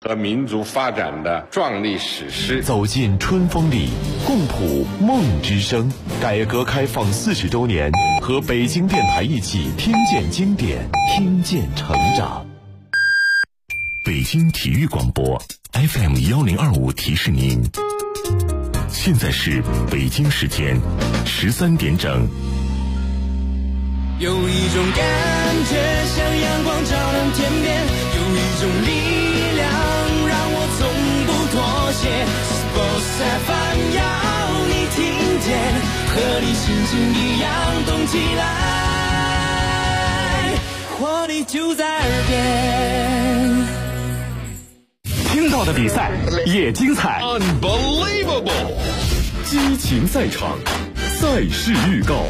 和民族发展的壮丽史诗。 走进春风里，共谱梦之声。改革开放40周年，和北京电台一起听见经典，听见成长。北京体育广播 FM1025提示您，现在是北京时间13点整。 有一种感觉像阳光照亮天边，有一种力量让我从不妥协。Sports FM 要你听见，和你心情一样动起来，活力就在耳边。 听到的比赛也精彩 Unbelievable！ 激情赛场，赛事预告。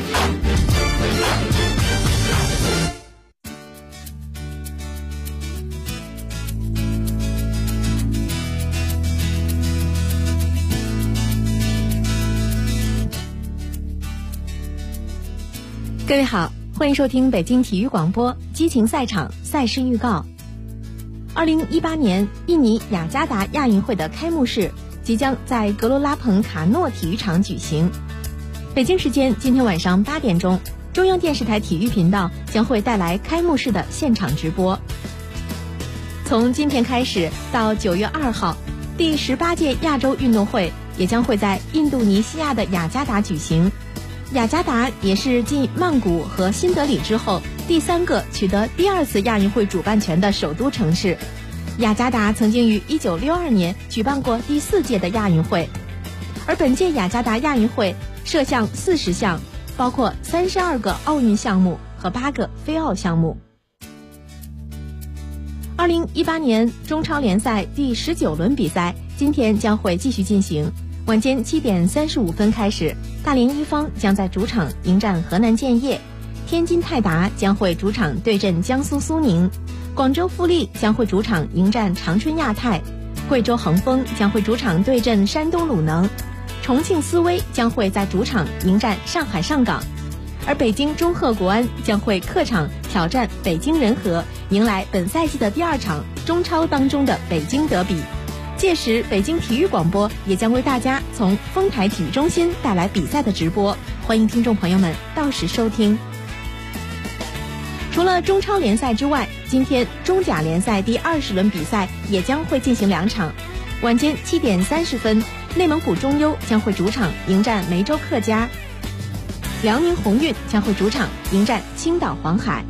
各位好，欢迎收听北京体育广播激情赛场赛事预告。2018年印尼雅加达亚运会的开幕式即将在格罗拉蓬卡诺体育场举行。北京时间今天晚上8点钟，中央电视台体育频道将会带来开幕式的现场直播。从今天开始到9月2号，第18届亚洲运动会也将会在印度尼西亚的雅加达举行。雅加达也是继曼谷和新德里之后第3个取得第2次亚运会主办权的首都城市。雅加达曾经于1962年举办过第4届的亚运会，而本届雅加达亚运会设项40项，包括32个奥运项目和8个非奥项目。2018年中超联赛第19轮比赛今天将会继续进行，晚间7点35分开始，大连一方将在主场迎战河南建业，天津泰达将会主场对阵江苏苏宁，广州富力将会主场迎战长春亚泰，贵州恒丰将会主场对阵山东鲁能，重庆斯威将会在主场迎战上海上港，而北京中赫国安将会客场挑战北京人和，迎来本赛季的第2场中超当中的北京德比。届时北京体育广播也将为大家从丰台体育中心带来比赛的直播，欢迎听众朋友们到时收听。除了中超联赛之外，今天中甲联赛第20轮比赛也将会进行2场。晚间7点30分，内蒙古中优将会主场迎战梅州客家，辽宁宏运将会主场迎战青岛黄海。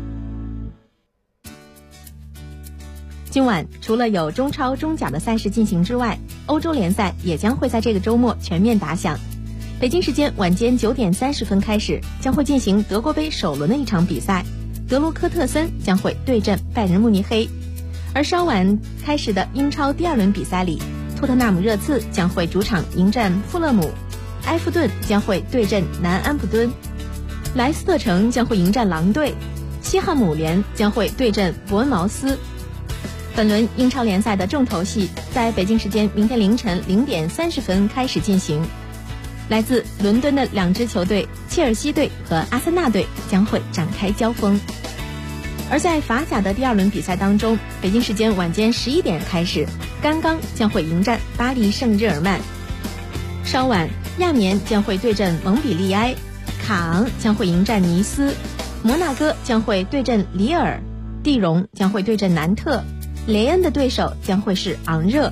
今晚除了有中超、中甲的赛事进行之外，欧洲联赛也将会在这个周末全面打响。北京时间晚间9点30分开始，将会进行德国杯首轮的一场比赛，德卢科特森将会对阵拜仁慕尼黑。而稍晚开始的英超第2轮比赛里，托特纳姆热刺将会主场迎战富勒姆，埃弗顿将会对阵南安普敦，莱斯特城将会迎战狼队，西汉姆联将会对阵伯恩茅斯。本轮英超联赛的重头戏在北京时间明天凌晨0点30分开始进行，来自伦敦的2支球队切尔西队和阿森纳队将会展开交锋。而在法甲的第2轮比赛当中，北京时间晚间11点开始，甘刚将会迎战巴黎圣日耳曼，稍晚亚眠将会对阵蒙彼利埃，卡昂将会迎战尼斯，摩纳哥将会对阵里尔，蒂荣将会对阵南特，雷恩的对手将会是昂热。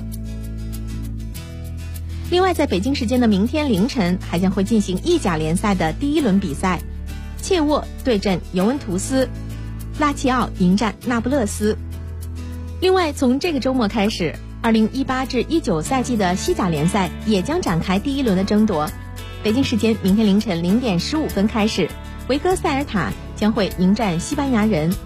另外在北京时间的明天凌晨还将会进行意甲联赛的第1轮比赛，切沃对阵尤文图斯，拉齐奥迎战那不勒斯。另外从这个周末开始，2018至19赛季的西甲联赛也将展开第1轮的争夺。北京时间明天凌晨0点15分开始，维戈塞尔塔将会迎战西班牙人。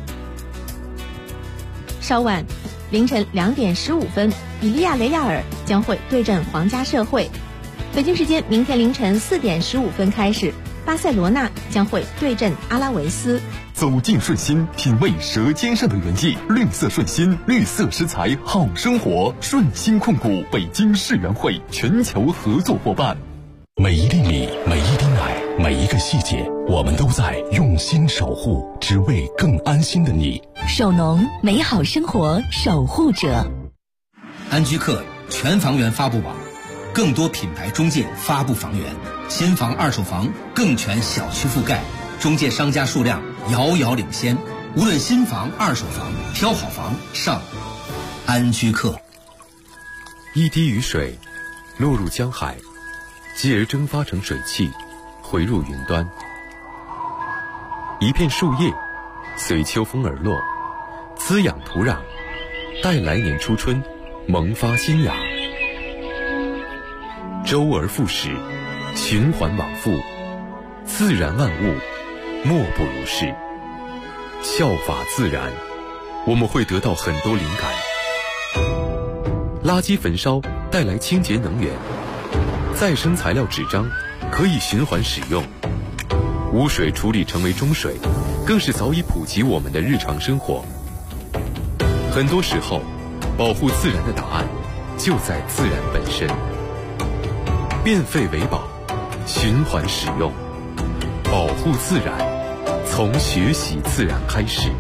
稍晚凌晨2点15分，比利亚雷亚尔将会对阵皇家社会。北京时间明天凌晨4点15分开始，巴塞罗那将会对阵阿拉维斯。 走进顺心，品味舌尖上的原意，绿色顺心，绿色食材好生活。顺心控股北京世园会全球合作伙伴。每一粒米，每一滴奶， 每一个细节，我们都在用心守护，只为更安心的你。 首农，美好生活守护者。 安居客全房源发布网，更多品牌中介发布房源，新房二手房更全小区覆盖，中介商家数量遥遥领先。无论新房二手房，挑好房上安居客。 一滴雨水落入江海，继而蒸发成水汽，回入云端。一片树叶随秋风而落，滋养土壤，待来年初春萌发新芽。周而复始，循环往复，自然万物莫不如是。效法自然，我们会得到很多灵感。垃圾焚烧带来清洁能源，再生材料纸张可以循环使用，污水处理成为中水，更是早已普及我们的日常生活。很多时候，保护自然的答案就在自然本身。变废为宝，循环使用，保护自然，从学习自然开始。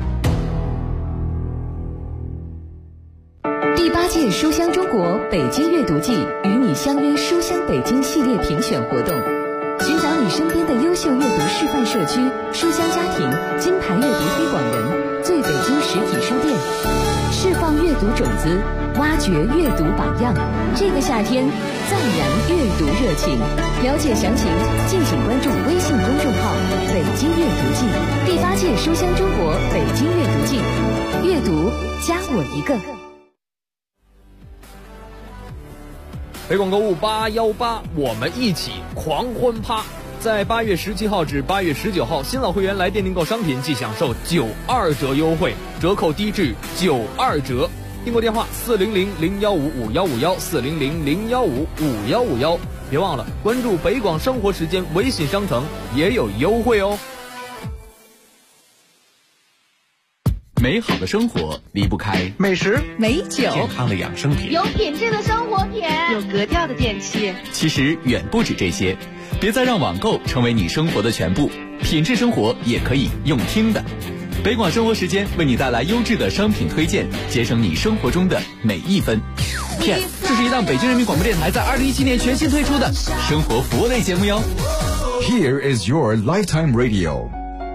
第8届书香中国北京阅读季与你相约书香北京系列评选活动，寻找你身边的优秀阅读示范社区、书香家庭、金牌阅读推广人、最北京实体书店，释放阅读种子，挖掘阅读榜样。这个夏天，再燃阅读热情。了解详情，敬请关注微信公众号“北京阅读季”。第8届书香中国北京阅读季，阅读加我一个。 北广购物818，我们一起狂欢趴！在8月17号至8月19号，新老会员来店订购商品即享受92折优惠，折扣低至92折。订购电话400-015-5151，400-015-5151。别忘了关注北广生活时间微信商城，也有优惠哦。 美好的生活离不开美食、 美酒、 健康的养生品， 有品质的生活品， 有格调的电器。 其实远不止这些，别再让网购成为你生活的全部，品质生活也可以用听的。北广生活时间为你带来优质的商品推荐，节省你生活中的每一分。片，这是一档北京人民广播电台在2017年全新推出的生活服务类节目哟。 Here is your Lifetime Radio。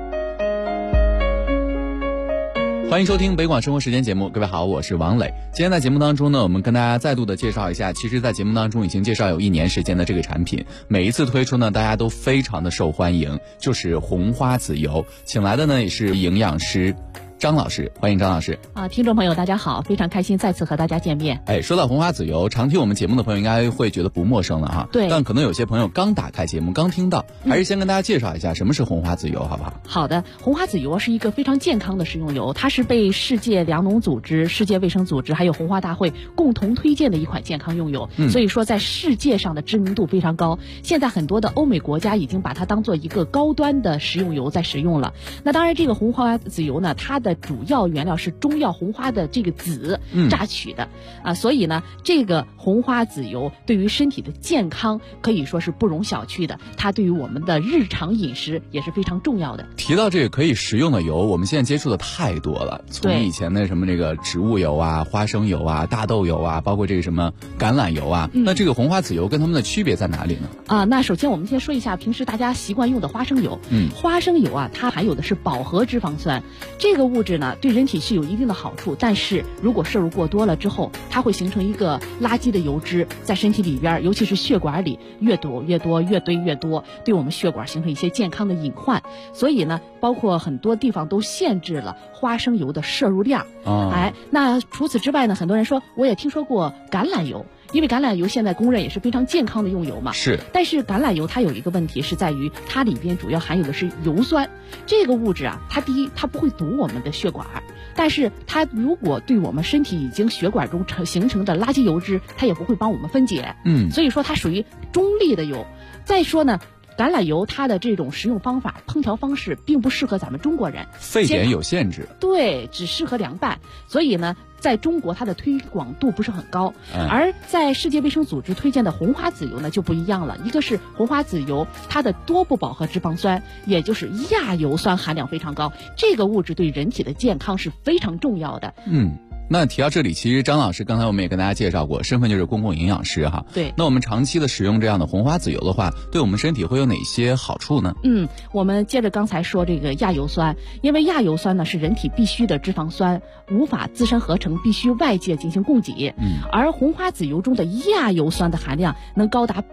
欢迎收听北广生活时间节目，各位好，我是王磊。今天在节目当中呢，我们跟大家再度的介绍一下，其实在节目当中已经介绍有1年时间的这个产品，每一次推出呢，大家都非常的受欢迎，就是红花籽油。请来的呢也是营养师张老师，欢迎张老师。 听众朋友大家好，非常开心再次和大家见面。 说到红花籽油，常听我们节目的朋友应该会觉得不陌生了哈。 对。 但可能有些朋友刚打开节目，刚听到，还是先跟大家介绍一下什么是红花籽油，好不好？ 好的，红花籽油是一个非常健康的食用油，它是被世界粮农组织、世界卫生组织还有红花大会共同推荐的一款健康用油，所以说在世界上的知名度非常高。现在很多的欧美国家已经把它当做一个高端的食用油在使用了。那当然，这个红花籽油呢，它的主要原料是中药红花的这个籽榨取的所以呢，这个红花籽油对于身体的健康可以说是不容小觑的，它对于我们的日常饮食也是非常重要的。 提到这个可以食用的油，我们现在接触的太多了，从以前的什么这个植物油啊、花生油啊、大豆油啊，包括这个什么橄榄油啊，那这个红花籽油跟它们的区别在哪里呢？ 那首先我们先说一下平时大家习惯用的花生油。花生油啊，它含有的是饱和脂肪酸，这个物质呢对人体是有一定的好处，但是如果摄入过多了之后，它会形成一个垃圾的油脂在身体里边，尤其是血管里越堵越多，越堆越多，对我们血管形成一些健康的隐患。所以呢，包括很多地方都限制了花生油的摄入量。那除此之外呢，很多人说我也听说过橄榄油，因为橄榄油现在公认也是非常健康的用油嘛。 是。 但是橄榄油它有一个问题是在于它里边主要含有的是油酸，这个物质啊，它第一它不会堵我们的血管，但是它如果对我们身体已经血管中形成的垃圾油脂，它也不会帮我们分解。所以说它属于中立的油。再说呢， 橄榄油它的这种食用方法、烹调方式并不适合咱们中国人， 沸点有限制， 对，只适合凉拌，所以呢，在中国它的推广度不是很高。而在世界卫生组织推荐的红花籽油呢就不一样了，一个是红花籽油，它的多不饱和脂肪酸，也就是亚油酸含量非常高，这个物质对人体的健康是非常重要的。 那提到这里，其实张老师刚才我们也跟大家介绍过，身份就是公共营养师哈。 对。 那我们长期的使用这样的红花籽油的话，对我们身体会有哪些好处呢？ 我们接着刚才说这个亚油酸，因为亚油酸呢是人体必需的脂肪酸，无法自身合成，必须外界进行供给。而红花籽油中的亚油酸的含量能高达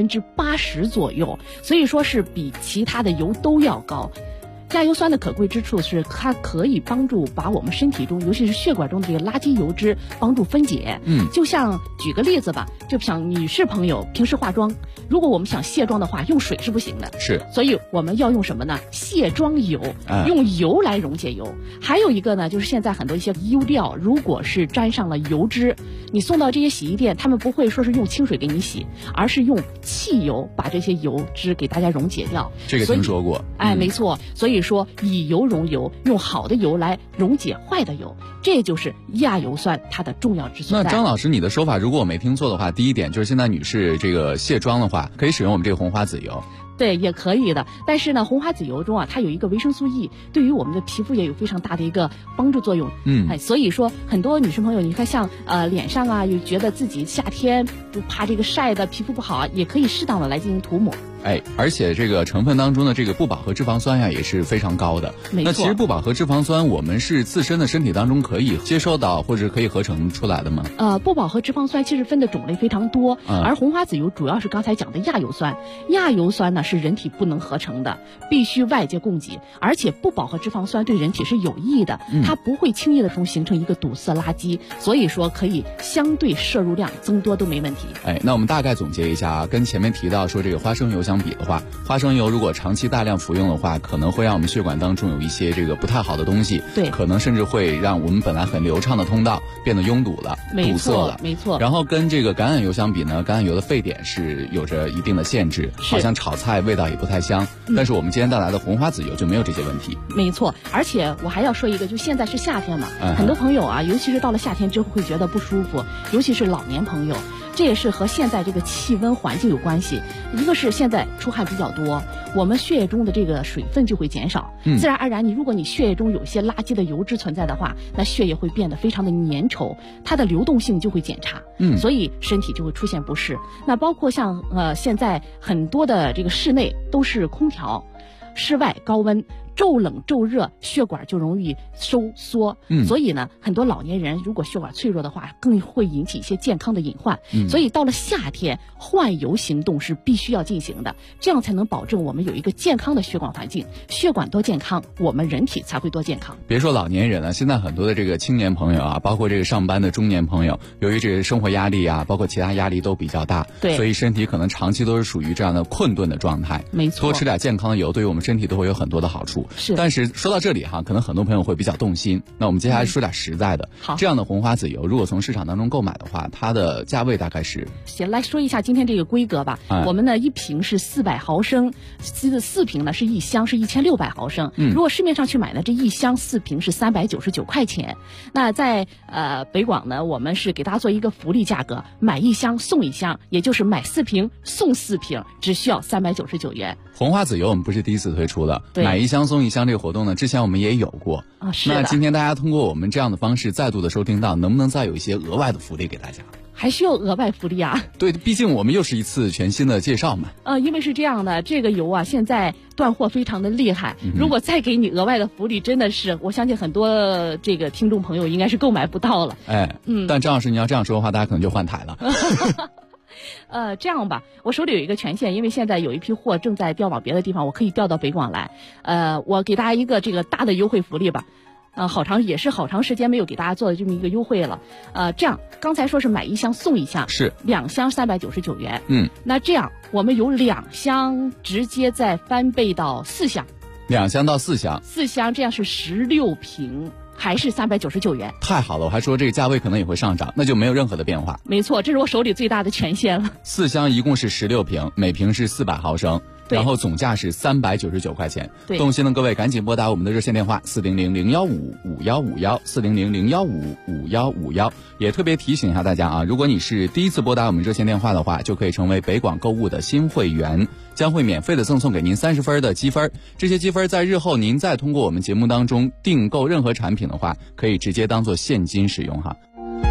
80%左右，所以说是比其他的油都要高。亚油酸的可贵之处是它可以帮助把我们身体中，尤其是血管中的这个垃圾油脂帮助分解。就像举个例子吧，就像女士朋友平时化妆，如果我们想卸妆的话，用水是不行的， 是， 所以我们要用什么呢？卸妆油，用油来溶解油。还有一个呢，就是现在很多一些衣料，如果是沾上了油脂，你送到这些洗衣店，他们不会说是用清水给你洗，而是用汽油把这些油脂给大家溶解掉。 这个听说过。 没错，所以说以油溶油，用好的油来溶解坏的油，这就是亚油酸它的重要之所在。 那张老师，你的说法如果我没听错的话，第一点就是现在女士这个卸妆的话，可以使用我们这个红花籽油。 对，也可以的。但是呢，红花籽油中啊，它有一个维生素 E， 对于我们的皮肤也有非常大的一个帮助作用。所以说很多女生朋友，你看像脸上啊，有觉得自己夏天不怕这个晒的皮肤不好啊，也可以适当的来进行涂抹。 而且这个成分当中的这个不饱和脂肪酸呀也是非常高的。 没错。 那其实不饱和脂肪酸我们是自身的身体当中可以接受到或者可以合成出来的吗？ 不饱和脂肪酸其实分的种类非常多，而红花籽油主要是刚才讲的亚油酸。亚油酸呢是人体不能合成的，必须外界供给，而且不饱和脂肪酸对人体是有益的，它不会轻易的形成一个堵塞垃圾，所以说可以相对摄入量增多都没问题。 那我们大概总结一下啊，跟前面提到说这个花生油相比的话，花生油如果长期大量服用的话，可能会让我们血管当中有一些这个不太好的东西， 对， 可能甚至会让我们本来很流畅的通道变得拥堵了，堵塞了， 没错。 然后跟这个橄榄油相比呢，橄榄油的沸点是有着一定的限制，好像炒菜味道也不太香。但是我们今天带来的红花籽油就没有这些问题。 没错，而且我还要说一个，就现在是夏天嘛，很多朋友啊，尤其是到了夏天之后会觉得不舒服，尤其是老年朋友。这也是和现在这个气温环境有关系，一个是现在出汗比较多，我们血液中的这个水分就会减少，自然而然如果你血液中有些垃圾的油脂存在的话，那血液会变得非常的粘稠，它的流动性就会减差，所以身体就会出现不适。那包括像现在很多的这个室内都是空调，室外高温，骤冷骤热，血管就容易收缩，所以呢，很多老年人如果血管脆弱的话，更会引起一些健康的隐患。所以到了夏天，换油行动是必须要进行的，这样才能保证我们有一个健康的血管环境。血管多健康，我们人体才会多健康。 别说老年人了，现在很多的这个青年朋友啊，包括这个上班的中年朋友，由于这个生活压力啊，包括其他压力都比较大， 对， 所以身体可能长期都是属于这样的困顿的状态。 没错， 多吃点健康的油，对于我们身体都会有很多的好处。 是， 但是说到这里哈，可能很多朋友会比较动心。那我们接下来说点实在的。 好， 这样的红花籽油，如果从市场当中购买的话，它的价位大概是？ 行，来说一下今天这个规格吧。我们呢一瓶是400毫升，4瓶呢是一箱是1600毫升。如果市面上去买呢，这一箱4瓶是399块钱。那在北广呢，我们是给大家做一个福利价格，买一箱送一箱，也就是买4瓶送4瓶，只需要399元。 红花籽油我们不是第一次推出的，买一箱送一箱这个活动呢，之前我们也有过啊。是的。 那今天大家通过我们这样的方式再度的收听到，能不能再有一些额外的福利给大家？ 还需要额外福利啊？ 对，毕竟我们又是一次全新的介绍嘛。 因为是这样的，这个油啊现在断货非常的厉害，如果再给你额外的福利，真的是我相信很多这个听众朋友应该是购买不到了。 但张老师你要这样说的话，大家可能就换台了。 这样吧，我手里有一个权限，因为现在有一批货正在调往别的地方，我可以调到北广来。我给大家一个这个大的优惠福利吧。好长时间没有给大家做的这么一个优惠了。这样刚才说是买一箱送一箱， 是 2箱399元。那这样我们有2箱直接再翻倍到4箱 ，2箱到4箱 ，4箱这样是16瓶。还是399元， 太好了！我还说这个价位可能也会上涨，那就没有任何的变化。 没错，这是我手里最大的权限了。 4箱一共是16瓶，每瓶是400毫升。 然后总价是399块钱。 对， 动心的各位赶紧拨打我们的热线电话400-015-5151，400-015-5151。也特别提醒一下大家啊，如果你是第一次拨打我们热线电话的话，就可以成为北广购物的新会员，将会免费的赠送给您30分的积分。这些积分在日后您再通过我们节目当中订购任何产品的话，可以直接当做现金使用哈。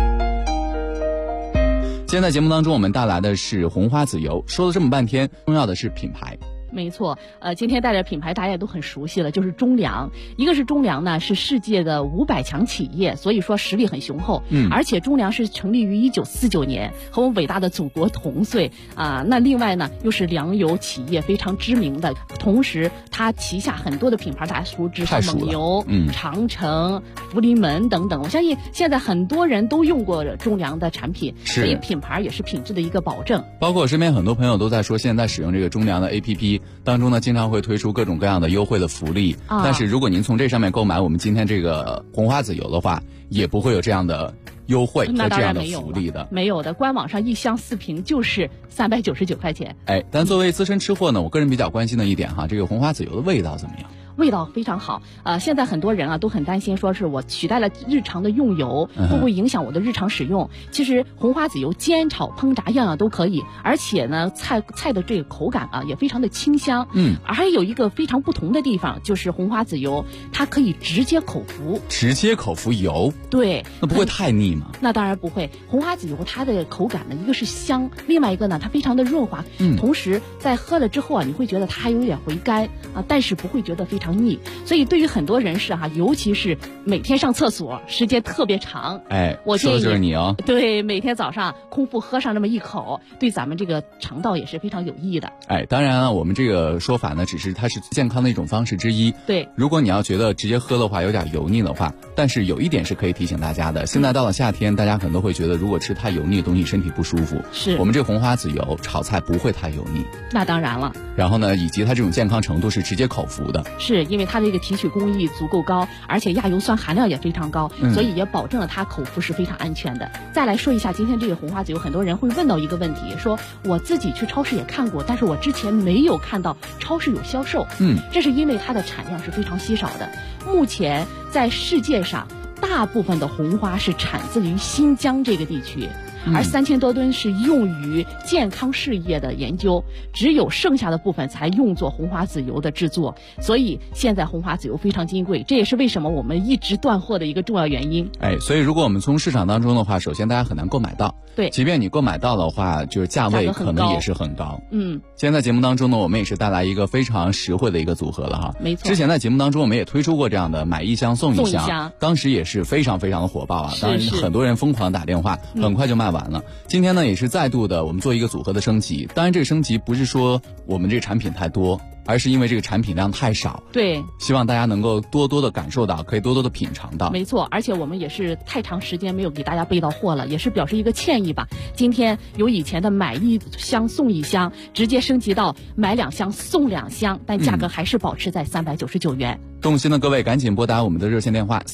今天在节目当中我们带来的是红花籽油，说了这么半天，重要的是品牌。 没错，今天带着品牌大家也都很熟悉了，就是中粮。一个是中粮呢，是世界的500强企业，所以说实力很雄厚。而且中粮是成立于1949年，和我们伟大的祖国同岁啊。那另外呢，又是粮油企业非常知名的，同时它旗下很多的品牌大家熟知，像蒙牛、长城、福临门等等。我相信现在很多人都用过中粮的产品，所以品牌也是品质的一个保证。 包括我身边很多朋友都在说，现在使用这个中粮的 APP。当中呢，经常会推出各种各样的优惠的福利，但是如果您从这上面购买我们今天这个红花籽油的话，也不会有这样的优惠和这样的福利的。 没有的，官网上1箱4瓶就是399块钱。 但作为资深吃货呢，我个人比较关心的一点哈，这个红花籽油的味道怎么样？ 味道非常好，现在很多人啊都很担心，说是我取代了日常的用油，会不会影响我的日常使用？其实红花籽油煎炒烹炸样样都可以，而且呢菜的这个口感啊也非常的清香。还有一个非常不同的地方，就是红花籽油它可以直接口服。 直接口服油？ 对。 那不会太腻吗？ 那当然不会，红花籽油它的口感呢，一个是香，另外一个呢它非常的润滑，同时在喝了之后啊，你会觉得它还有点回甘啊，但是不会觉得非常腻。所以对于很多人士哈，尤其是每天上厕所时间特别长， 我建议说的就是你哦。 对，每天早上空腹喝上这么一口，对咱们这个肠道也是非常有益的。 当然啊，我们这个说法呢，只是它是健康的一种方式之一。 对， 如果你要觉得直接喝的话有点油腻的话，但是有一点是可以提醒大家的，现在到了夏天，大家可能都会觉得如果吃太油腻的东西身体不舒服。 是， 我们这红花籽油炒菜不会太油腻。 那当然了。 然后呢，以及它这种健康程度是直接口服的。 是因为它这个提取工艺足够高，而且亚油酸含量也非常高，所以也保证了它口服是非常安全的。再来说一下今天这个红花籽油，很多人会问到一个问题，说我自己去超市也看过，但是我之前没有看到超市有销售。这是因为它的产量是非常稀少的。目前在世界上，大部分的红花是产自于新疆这个地区。而3000多吨是用于健康事业的研究，只有剩下的部分才用作红花籽油的制作，所以现在红花籽油非常金贵，这也是为什么我们一直断货的一个重要原因。 所以如果我们从市场当中的话，首先大家很难购买到。 对， 即便你购买到的话，就是价位可能也是很高。今天在节目当中呢，我们也是带来一个非常实惠的一个组合了哈。 没错。 之前在节目当中我们也推出过这样的买1箱送1箱，当时也是非常非常的火爆啊，当然很多人疯狂打电话，很快就卖完了。今天呢也是再度的我们做一个组合的升级，当然这个升级不是说我们这个产品太多，而是因为这个产品量太少。 对， 希望大家能够多多的感受到，可以多多的品尝到。 没错，而且我们也是太长时间没有给大家备到货了，也是表示一个歉意吧。今天由以前的买1箱送1箱，直接升级到买2箱送2箱，但价格还是保持在399元。 动心的各位赶紧拨打我们的热线电话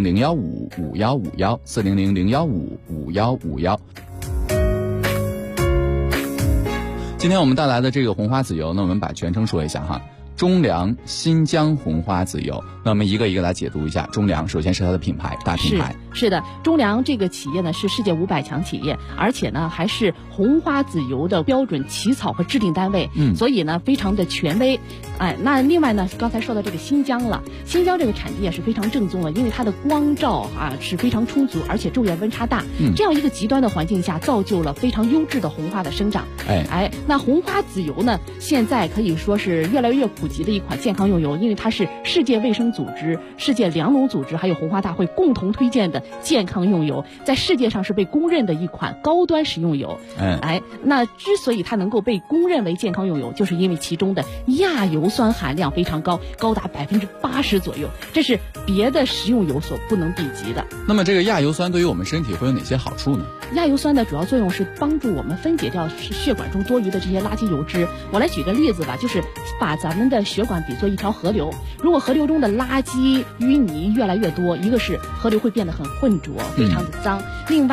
400-015-5151，400-015-5151。今天我们带来的这个红花籽油呢，我们把全称说一下哈，中粮新疆红花籽油。那我们一个一个来解读一下。中粮首先是它的品牌，大品牌。 是的，中粮这个企业呢是世界500强企业，而且呢还是红花籽油的标准起草和制定单位，所以呢非常的权威。那另外呢，刚才说到这个新疆了，新疆这个产地也是非常正宗的，因为它的光照是非常充足，而且昼夜温差大，这样一个极端的环境下，造就了非常优质的红花的生长。那红花籽油呢，现在可以说是越来越普及的一款健康用油，因为它是世界卫生组织、世界粮农组织还有红花大会共同推荐的健康用油，在世界上是被公认的一款高端食用油。那之所以它能够被公认为健康用油，就是因为其中的亚油酸含量非常高，高达80%左右，这是别的食用油所不能比及的。 那么这个亚油酸对于我们身体会有哪些好处呢？ 亚油酸的主要作用是帮助我们分解掉血管中多余的这些垃圾油脂。我来举个例子吧，就是把咱们的血管比作一条河流，如果河流中的垃圾淤泥越来越多，一个是河流会变得很浑浊，非常的脏，另外呢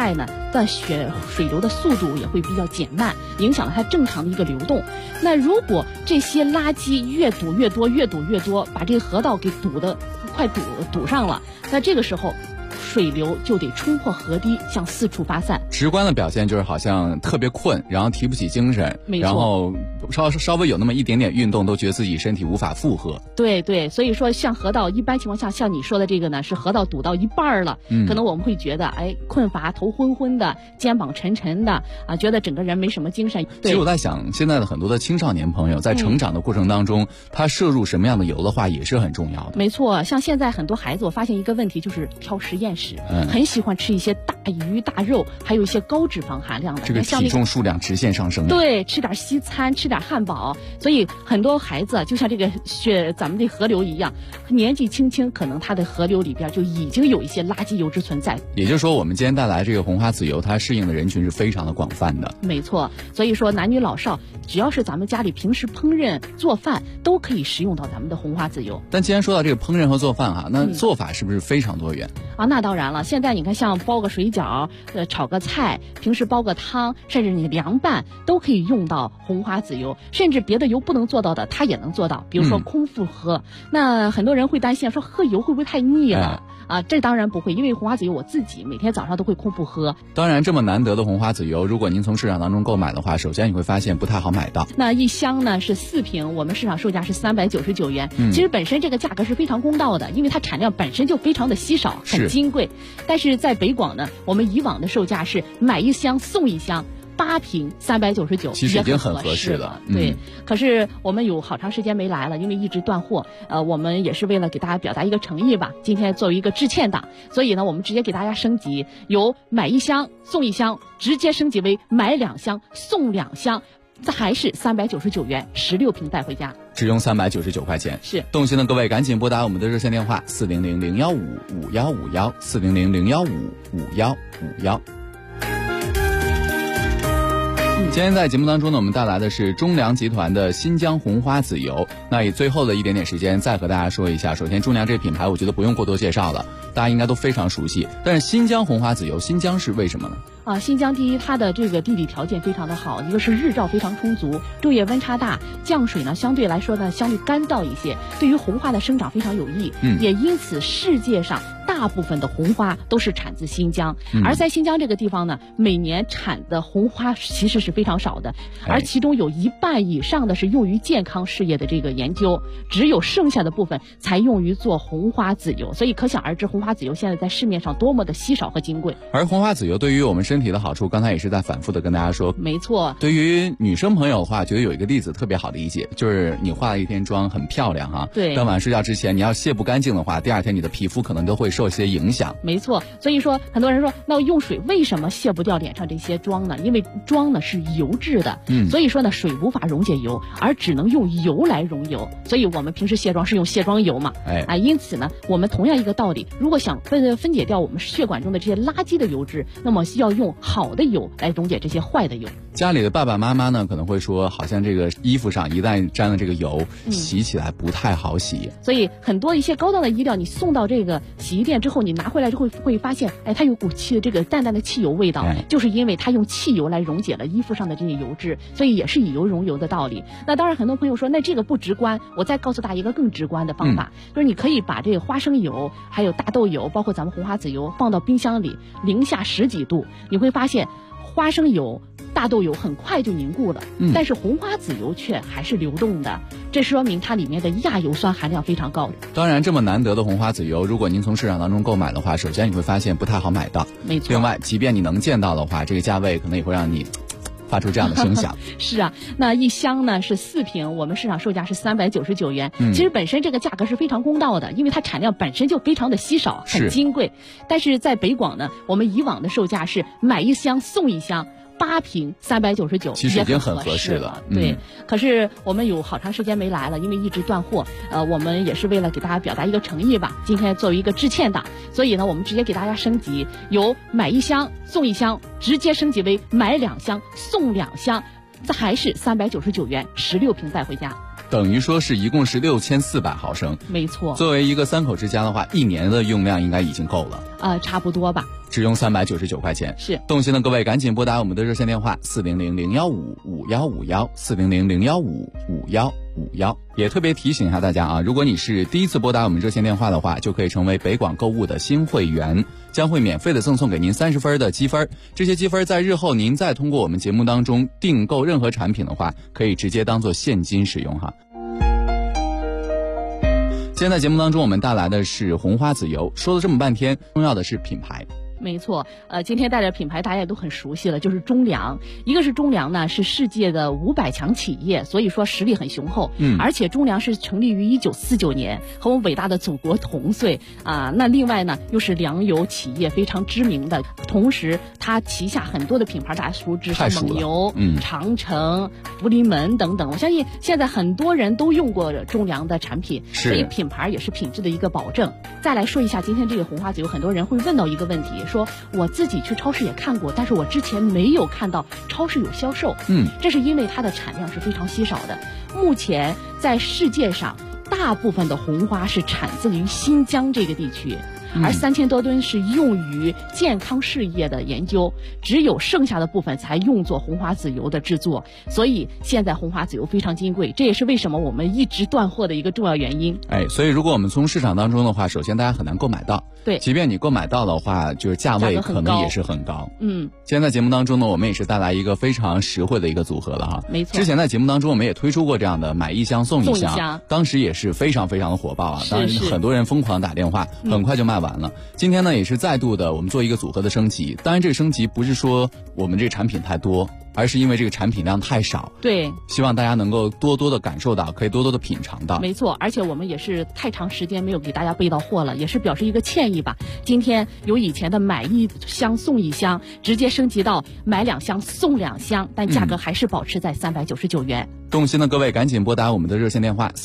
的水流的速度也会比较减慢，影响了它正常的一个流动。那如果这些垃圾越堵越多，越堵越多，把这个河道给快堵上了，那这个时候水流就得冲破河堤，向四处发散。 直观的表现就是好像特别困，然后提不起精神，然后稍微有那么一点点运动，都觉得自己身体无法负荷。 对，所以说像河道一般情况下，像你说的这个呢，是河道堵到一半了，可能我们会觉得困乏、头昏昏的、肩膀沉沉的啊，觉得整个人没什么精神。 其实我在想，现在的很多的青少年朋友在成长的过程当中，他摄入什么样的油的话也是很重要的。 没错，像现在很多孩子，我发现一个问题就是挑实验室，很喜欢吃一些大鱼大肉，还有一些高脂肪含量的， 这个体重数量直线上升。 对，吃点西餐，吃点汉堡，所以很多孩子就像这个咱们的河流一样，年纪轻轻可能他的河流里边就已经有一些垃圾油脂存在。 也就是说，我们今天带来这个红花籽油，它适应的人群是非常的广泛的。 没错，所以说男女老少，只要是咱们家里平时烹饪做饭，都可以食用到咱们的红花籽油。 但既然说到这个烹饪和做饭哈，那做法是不是非常多元啊？那当然了，现在你看，像包个水饺、炒个菜，平时煲个汤，甚至你凉拌，都可以用到红花籽油，甚至别的油不能做到的，它也能做到。比如说空腹喝，那很多人会担心说喝油会不会太腻了？啊，这当然不会，因为红花籽油我自己每天早上都会空腹喝。 当然，这么难得的红花籽油，如果您从市场当中购买的话，首先你会发现不太好买到。 那一箱呢是4瓶，我们市场售价是399元。其实本身这个价格是非常公道的，因为它产量本身就非常的稀少，很金贵。但是在北广呢，我们以往的售价是买一箱送一箱。8瓶399， 其实已经很合适了。 对，可是我们有好长时间没来了，因为一直断货。我们也是为了给大家表达一个诚意吧，今天作为一个致歉档，所以呢，我们直接给大家升级，由买一箱送一箱，直接升级为买2箱送2箱，这还是399元，16瓶带回家， 只用399块钱。 是， 动心的各位赶紧拨打我们的热线电话400-015-5151，400-015-5151。今天在节目当中呢，我们带来的是中粮集团的新疆红花籽油。那以最后的一点点时间再和大家说一下，首先中粮这个品牌我觉得不用过多介绍了，大家应该都非常熟悉。但是新疆红花籽油，新疆是为什么呢？ 新疆第一，它的这个地理条件非常的好，一个是日照非常充足，昼夜温差大，降水呢相对来说呢相对干燥一些，对于红花的生长非常有益。也因此世界上大部分的红花都是产自新疆，而在新疆这个地方呢，每年产的红花其实是非常少的，而其中有1半以上的是用于健康事业的这个研究，只有剩下的部分才用于做红花籽油，所以可想而知红花籽油现在在市面上多么的稀少和金贵。 而红花籽油对于我们身体的好处，刚才也是在反复的跟大家说。 没错， 对于女生朋友的话，觉得有一个例子特别好理解，就是你化了一天妆很漂亮啊， 对， 当晚睡觉之前你要卸不干净的话，第二天你的皮肤可能都会受一些影响。 没错，所以说很多人说，那用水为什么卸不掉脸上这些妆呢？因为妆呢是油质的，所以说呢水无法溶解油，而只能用油来溶油，所以我们平时卸妆是用卸妆油嘛，因此呢，我们同样一个道理，如果想分解掉我们血管中的这些垃圾的油脂，那么要用好的油来溶解这些坏的油。 家里的爸爸妈妈呢，可能会说，好像这个衣服上一旦沾了这个油，洗起来不太好洗。 所以很多一些高档的衣料，你送到这个洗衣店之后，你拿回来之后会发现，它有股这个淡淡的汽油味道，就是因为它用汽油来溶解了衣服上的这些油脂，所以也是以油溶油的道理。那当然，很多朋友说，那这个不直观，我再告诉大家一个更直观的方法，就是你可以把这个花生油、还有大豆油，包括咱们红花籽油放到冰箱里，零下10几度，你会发现花生油、大豆油很快就凝固了，但是红花籽油却还是流动的，这说明它里面的亚油酸含量非常高。 当然，这么难得的红花籽油，如果您从市场当中购买的话，首先你会发现不太好买到。 没错。 另外，即便你能见到的话，这个价位可能也会让你发出这样的声响。 是啊，那一箱呢是4瓶，我们市场售价是399元。其实本身这个价格是非常公道的，因为它产量本身就非常的稀少，很金贵。但是在北广呢，我们以往的售价是买一箱送一箱。8瓶399， 其实已经很合适了。 对，可是我们有好长时间没来了，因为一直断货。我们也是为了给大家表达一个诚意吧，今天作为一个致歉档，所以呢，我们直接给大家升级，由买一箱送一箱，直接升级为买2箱送2箱，这还是399元，16瓶带回家。 等于说是一共是6400毫升。 没错。 作为一个3口之家的话，1年的用量应该已经够了。 差不多吧。 只用399块钱。 是。 动心的各位赶紧拨打我们的热线电话400-015-5151，400-015-5151。也特别提醒一下大家啊，如果你是第一次拨打我们热线电话的话，就可以成为北广购物的新会员，将会免费的赠送给您30分的积分。这些积分在日后您再通过我们节目当中订购任何产品的话，可以直接当做现金使用哈。今天在节目当中我们带来的是红花籽油，说了这么半天，重要的是品牌。 没错，今天带着品牌大家也都很熟悉了，就是中粮。一个是中粮呢，是世界的500强企业，所以说实力很雄厚。而且中粮是成立于1949年，和我们伟大的祖国同岁啊。那另外呢，又是粮油企业非常知名的，同时它旗下很多的品牌大家熟知，像蒙牛、长城、福临门等等。我相信现在很多人都用过中粮的产品，所以品牌也是品质的一个保证。再来说一下今天这个红花籽油，很多人会问到一个问题，说我自己去超市也看过，但是我之前没有看到超市有销售。这是因为它的产量是非常稀少的。目前在世界上，大部分的红花是产自于新疆这个地区，而3000多吨是用于健康事业的研究，只有剩下的部分才用作红花籽油的制作。所以现在红花籽油非常金贵，这也是为什么我们一直断货的一个重要原因。 所以如果我们从市场当中的话，首先大家很难购买到。 对， 即便你购买到的话，就是价位可能也是很高。今天在节目当中呢，我们也是带来一个非常实惠的一个组合了哈。 没错。 之前在节目当中我们也推出过这样的买1箱送1箱，当时也是非常非常的火爆啊，当然很多人疯狂打电话，很快就卖完了。今天呢也是再度的我们做一个组合的升级，当然这个升级不是说我们这个产品太多，而是因为这个产品量太少。 对， 希望大家能够多多的感受到，可以多多的品尝到。 没错，而且我们也是太长时间没有给大家备到货了，也是表示一个歉意吧。今天由以前的买1箱送1箱，直接升级到买2箱送2箱，但价格还是保持在399元。 动心的各位赶紧拨打我们的热线电话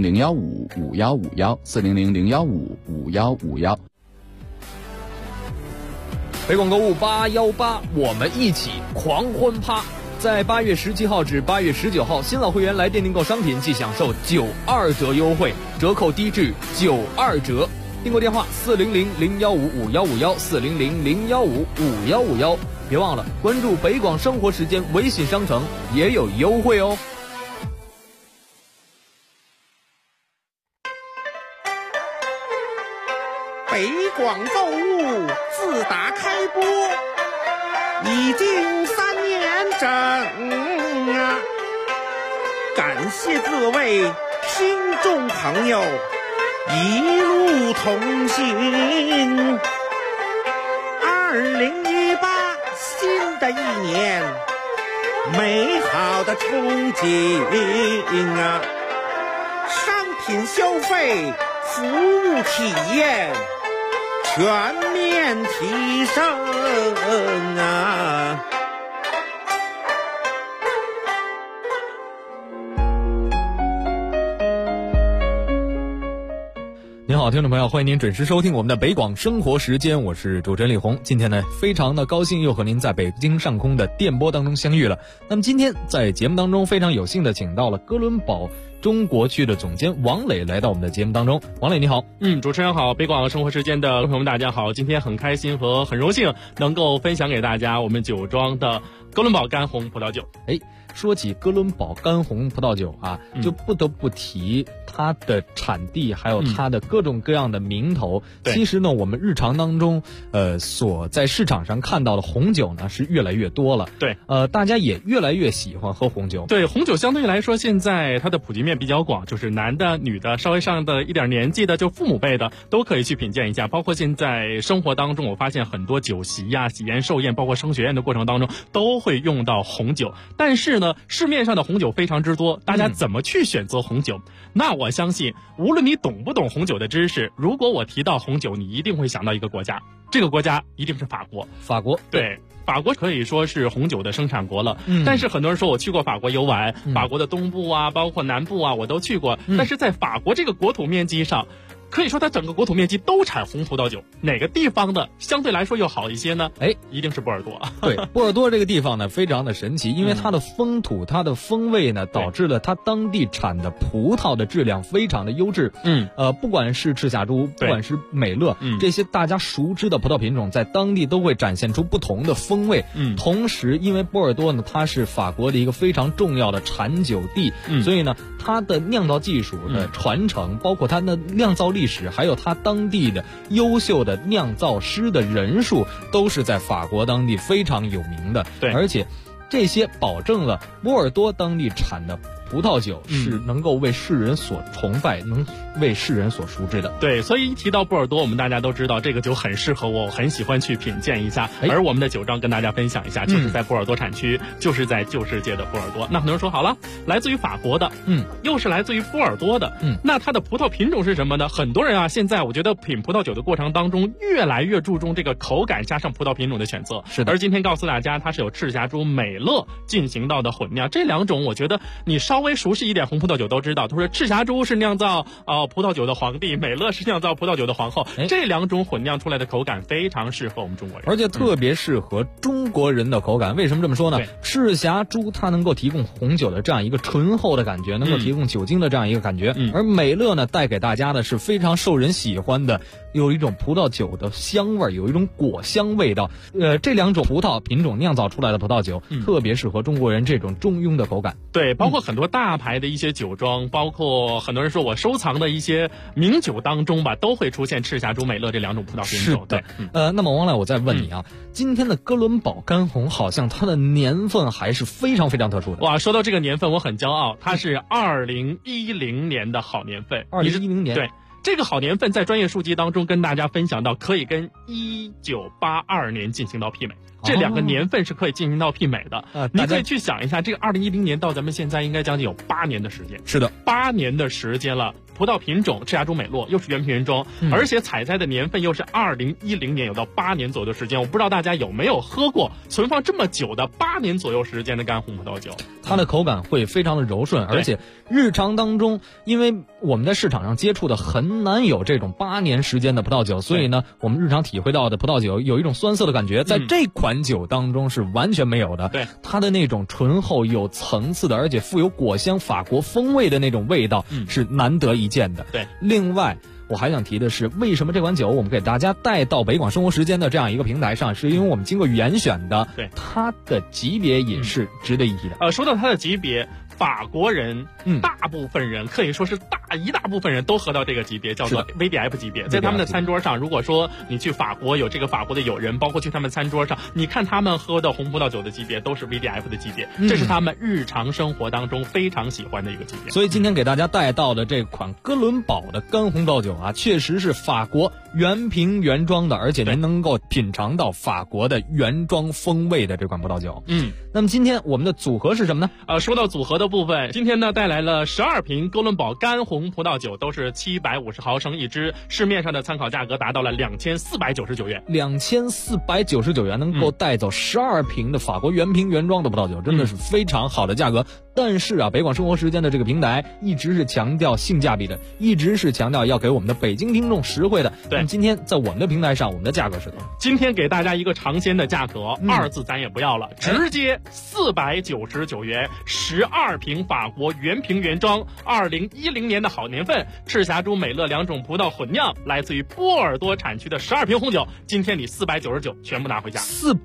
400-015-5151，400-015-5151。 北广购物818，我们一起狂欢趴。在8月17号至8月19号，新老会员来店订购商品即享受92折优惠，折扣低至92折。订购电话400-015-5151，400-015-5151。别忘了关注北广生活时间微信商城，也有优惠哦。 北广购物自打开播已经3年整啊！感谢各位听众朋友一路同行。2018新的一年，美好的憧憬啊！商品消费、服务体验全面提升啊！ 您好，听众朋友，欢迎您准时收听我们的北广生活时间，我是主持人李红。今天呢，非常的高兴又和您在北京上空的电波当中相遇了。那么今天在节目当中非常有幸的请到了哥伦堡中国区的总监王磊来到我们的节目当中。王磊你好。 主持人好，北广生活时间的朋友们大家好，今天很开心和很荣幸能够分享给大家我们酒庄的哥伦堡干红葡萄酒。 说起哥伦堡干红葡萄酒啊，就不得不提它的产地，还有它的各种各样的名头。其实呢，我们日常当中，所在市场上看到的红酒呢是越来越多了。 对， 大家也越来越喜欢喝红酒。 对，红酒相对来说，现在它的普及面比较广，就是男的、女的，稍微上的一点年纪的，就父母辈的都可以去品鉴一下。包括现在生活当中，我发现很多酒席呀、喜宴、寿宴，包括升学宴的过程当中，都会用到红酒。但是呢，市面上的红酒非常之多，大家怎么去选择红酒？那我相信，无论你懂不懂红酒的知识，如果我提到红酒，你一定会想到一个国家，这个国家一定是法国。 法国， 对。法国可以说是红酒的生产国了，但是很多人说我去过法国游玩，法国的东部啊，包括南部啊，我都去过，但是在法国这个国土面积上， 可以说它整个国土面积都产红葡萄酒，哪个地方的相对来说又好一些呢？一定是波尔多。 对，波尔多这个地方呢非常的神奇，因为它的风土、它的风味呢，导致了它当地产的葡萄的质量非常的优质。不管是赤霞珠，不管是美乐，这些大家熟知的葡萄品种，在当地都会展现出不同的风味。同时，因为波尔多呢，它是法国的一个非常重要的产酒地，所以呢，它的酿造技术的传承，包括它的酿造历史，还有它当地的优秀的酿造师的人数，都是在法国当地非常有名的。 对， 而且这些保证了波尔多当地产的葡萄酒是能够为世人所崇拜，能为世人所熟知的。 对，所以一提到波尔多，我们大家都知道这个酒很适合我很喜欢去品鉴一下。而我们的酒庄跟大家分享一下，就是在波尔多产区，就是在旧世界的波尔多。那很多人说好了，来自于法国的，又是来自于波尔多的，那它的葡萄品种是什么呢？很多人啊，现在我觉得品葡萄酒的过程当中，越来越注重这个口感加上葡萄品种的选择。 是的。 而今天告诉大家，它是有赤霞珠、美乐进行到的混酿，这两种我觉得你稍微熟悉一点红葡萄酒都知道，他说赤霞珠是酿造葡萄酒的皇帝，美乐是酿造葡萄酒的皇后，这两种混酿出来的口感非常适合我们中国人， 而且特别适合中国人的口感。为什么这么说呢？赤霞珠它能够提供红酒的这样一个醇厚的感觉，能够提供酒精的这样一个感觉，而美乐呢带给大家的是非常受人喜欢的，有一种葡萄酒的香味，有一种果香味道。这两种葡萄品种酿造出来的葡萄酒，特别适合中国人这种中庸的口感。 对，包括很多大牌的一些酒庄，包括很多人说我收藏的一些名酒当中吧，都会出现赤霞珠、美乐这两种葡萄品种。 对，那么王磊，我再问你啊，今天的哥伦堡干红好像它的年份还是非常非常特殊的。 哇，说到这个年份，我很骄傲，它是2010年的好年份。 2010年， 对。这个好年份在专业书籍当中跟大家分享到，可以跟1982年进行到媲美，这两个年份是可以进行到媲美的。你可以去想一下，这个2010年到咱们现在应该将近有8年的时间。 是的 ，8年的时间了。葡萄品种赤霞珠美洛又是原品原装，而且采摘的年份又是2010年，有到8年左右的时间。我不知道大家有没有喝过存放这么久的8年左右时间的干红葡萄酒， 它的口感会非常的柔顺，而且日常当中，因为我们在市场上接触的很难有这种8年时间的葡萄酒，所以呢，我们日常体会到的葡萄酒有一种酸涩的感觉，在这款酒当中是完全没有的。 对， 它的那种醇厚有层次的，而且富有果香法国风味的那种味道，是难得一见的。 对， 另外我还想提的是，为什么这款酒我们给大家带到北广生活时间的这样一个平台上，是因为我们经过严选的， 对， 它的级别也是值得一提的。 说到它的级别，法国人大部分人可以说是一大部分人都喝到这个级别，叫做 VDF 级别。在他们的餐桌上，如果说你去法国有这个法国的友人，包括去他们餐桌上，你看他们喝的红葡萄酒的级别都是 VDF 的级别，这是他们日常生活当中非常喜欢的一个级别。 所以今天给大家带到的这款哥伦堡的干红葡萄酒啊，确实是法国原瓶原装的，而且您能够品尝到法国的原装风味的这款葡萄酒。那么今天我们的组合是什么呢？说到组合的部分，今天呢带来了12瓶哥伦堡干红葡萄酒，都是750毫升一支，市面上的参考价格达到了2499元。 2499元能够带走12瓶的法国原瓶原装的葡萄酒，真的是非常好的价格。但是啊，北广生活时间的这个平台一直是强调性价比的，一直是强调要给我们的北京听众实惠的。 对， 今天在我们的平台上，我们的价格是多少？ 今天给大家一个尝鲜的价格，2字咱也不要了，直接499元，12瓶法国原瓶原装，2010年的好年份，赤霞珠、美乐两种葡萄混酿，来自于波尔多产区的12瓶红酒，今天你499全部拿回家。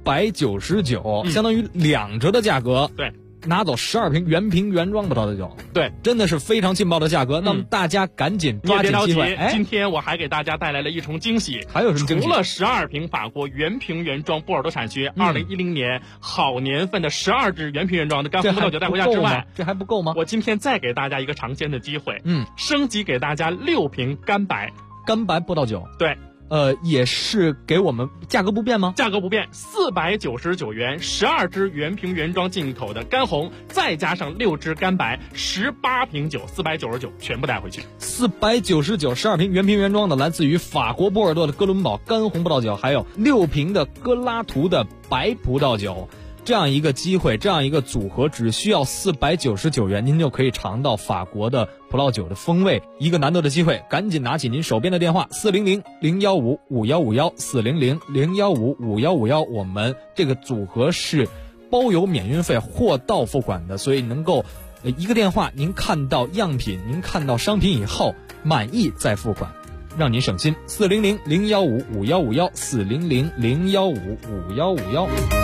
499，相当于2折的价格。 对。 拿走12瓶原瓶原装葡萄酒， 对， 真的是非常劲爆的价格。那么大家赶紧抓紧机会。 今天我还给大家带来了一重惊喜， 还有什么惊喜？ 除了12瓶法国原瓶原装波尔多产区2010年好年份的12支原瓶原装的干红葡萄酒带回家之外， 这还不够吗？ 我今天再给大家一个尝鲜的机会，升级给大家6瓶干白葡萄酒。 对。 也是给我们价格不变吗？ 价格不变，499元，12支原瓶原装进口的干红，再加上6支干白，18瓶酒，499全部带回去。 499，12瓶原瓶原装的，来自于法国波尔多的哥伦堡干红葡萄酒，还有6瓶的哥拉图的白葡萄酒。 这样一个机会，这样一个组合，只需要499元，您就可以尝到法国的葡萄酒的风味。一个难得的机会，赶紧拿起您手边的电话400-015-5151，400-015-5151，我们这个组合是包邮免运费，货到付款的，所以能够一个电话，您看到样品，您看到商品以后满意再付款，让您省心。400-015-5151，400-015-5151。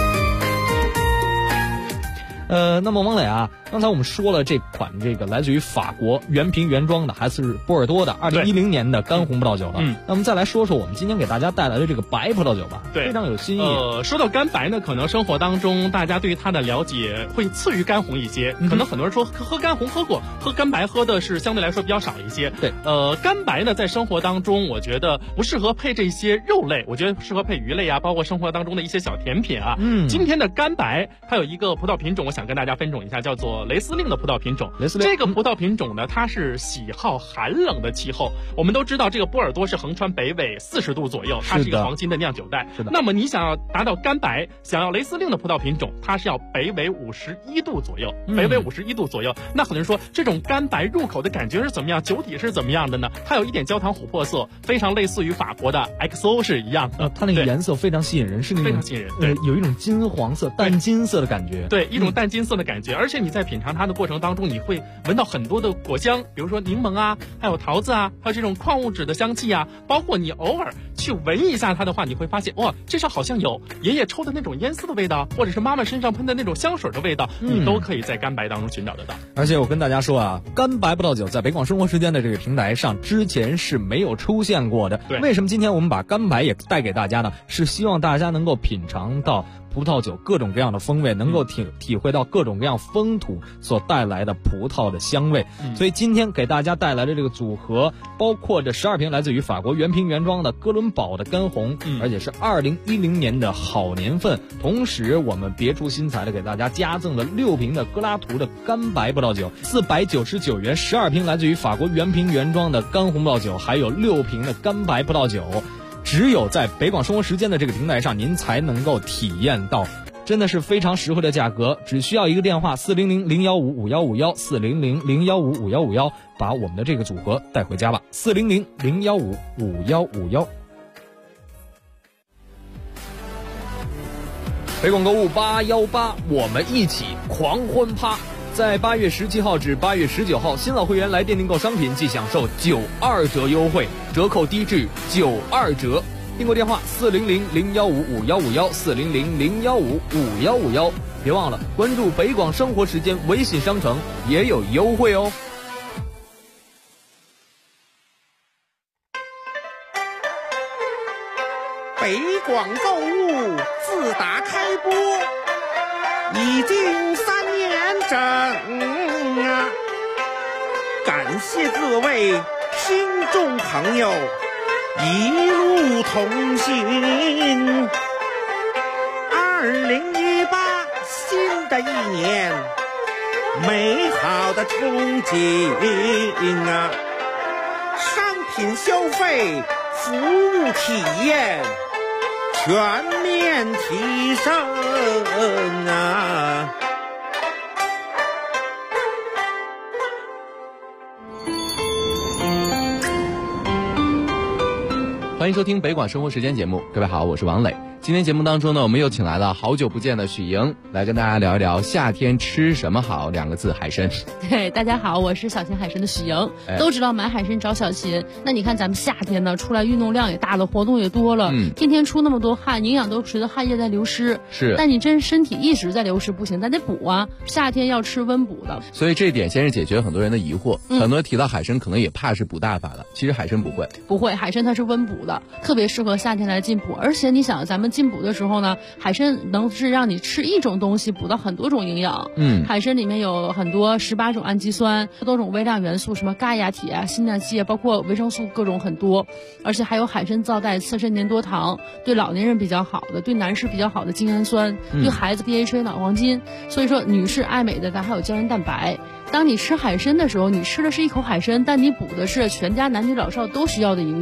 那么王磊啊，刚才我们说了这款这个来自于法国原瓶原装的，还是波尔多的2010年的干红葡萄酒了。那我们再来说说我们今天给大家带来的这个白葡萄酒吧， 对， 非常有新意。 说到干白呢，可能生活当中大家对于它的了解会次于干红一些，可能很多人说喝干红喝过，喝干白喝的是相对来说比较少一些。 对， 干白呢在生活当中，我觉得不适合配这些肉类，我觉得适合配鱼类啊，包括生活当中的一些小甜品啊。今天的干白它有一个葡萄品种，我想跟大家分种一下，叫做雷司令的葡萄品种。这个葡萄品种呢，它是喜好寒冷的气候。我们都知道，这个波尔多是横穿北纬40度左右，它是一个黄金的酿酒带。 是的。 那么你想要达到干白，想要雷司令的葡萄品种，它是要北纬51度左右。北纬51度左右。那很多人说，这种干白入口的感觉是怎么样？酒体是怎么样的呢？它有一点焦糖琥珀色，非常类似于法国的 XO 是一样的。 它那个颜色非常吸引人，是那种非常吸引人，对， 有一种金黄色、淡金色的感觉。 对，一种淡金色的感觉。而且你在品尝它的过程当中，你会闻到很多的果香，比如说柠檬啊，还有桃子啊，还有这种矿物质的香气啊。包括你偶尔去闻一下它的话，你会发现哇，这上好像有爷爷抽的那种烟丝的味道，或者是妈妈身上喷的那种香水的味道，你都可以在干白当中寻找得到。 而且我跟大家说啊，干白葡萄酒在北广生活时间的这个平台上之前是没有出现过的。 对， 为什么今天我们把干白也带给大家呢？是希望大家能够品尝到葡萄酒各种各样的风味，能够体会到各种各样风土所带来的葡萄的香味。所以今天给大家带来的这个组合，包括这12瓶来自于法国原瓶原装的哥伦堡的干红，而且是2010年的好年份。同时我们别出心裁的给大家加赠了6瓶的格拉图的干白葡萄酒，499元12瓶来自于法国原瓶原装的干红葡萄酒，还有6瓶的干白葡萄酒。只有在北广生活时间的这个平台上，您才能够体验到，真的是非常实惠的价格，只需要一个电话400-015-5151，400-015-5151，把我们的这个组合带回家吧，400-015-5151。北广购物818，我们一起狂欢趴。在8月17号至8月19号，新老会员来店订购商品即享受92折优惠，折扣低至92折。订购电话400-015-5151，400-015-5151。别忘了关注北广生活时间微信商城，也有优惠哦。 北广购物自打开播已经3年整啊！感谢各位听众朋友一路同行。2018新的一年，美好的憧憬啊！商品消费、服务体验全面提升啊！ 欢迎收听北广生活时间节目，各位好，我是王磊。今天节目当中呢，我们又请来了好久不见的许莹，来跟大家聊一聊夏天吃什么好，2个字，海参。 对，大家好，我是小秦海参的许莹。都知道买海参找小秦，那你看咱们夏天呢，出来运动量也大了，活动也多了，天天出那么多汗，营养都随着汗液在流失。 是， 但你真身体一直在流失不行，咱得补啊。夏天要吃温补的。 所以这一点先是解决很多人的疑惑，很多人提到海参可能也怕是补大法的，其实海参不会。 不会，海参它是温补的，特别适合夏天来进补。而且你想，咱们进补的时候呢，海参能是让你吃一种东西补到很多种营养。海参里面有很多18种氨基酸，多种微量元素，什么钙呀、铁啊、锌啊、硒啊，包括维生素各种很多。而且还有海参皂带次肾粘多糖，对老年人比较好的，对男士比较好的精氨酸，对孩子 DHA 脑黄金。所以说女士爱美的咱还有胶原蛋白。当你吃海参的时候，你吃的是一口海参，但你补的是全家男女老少都需要的营养。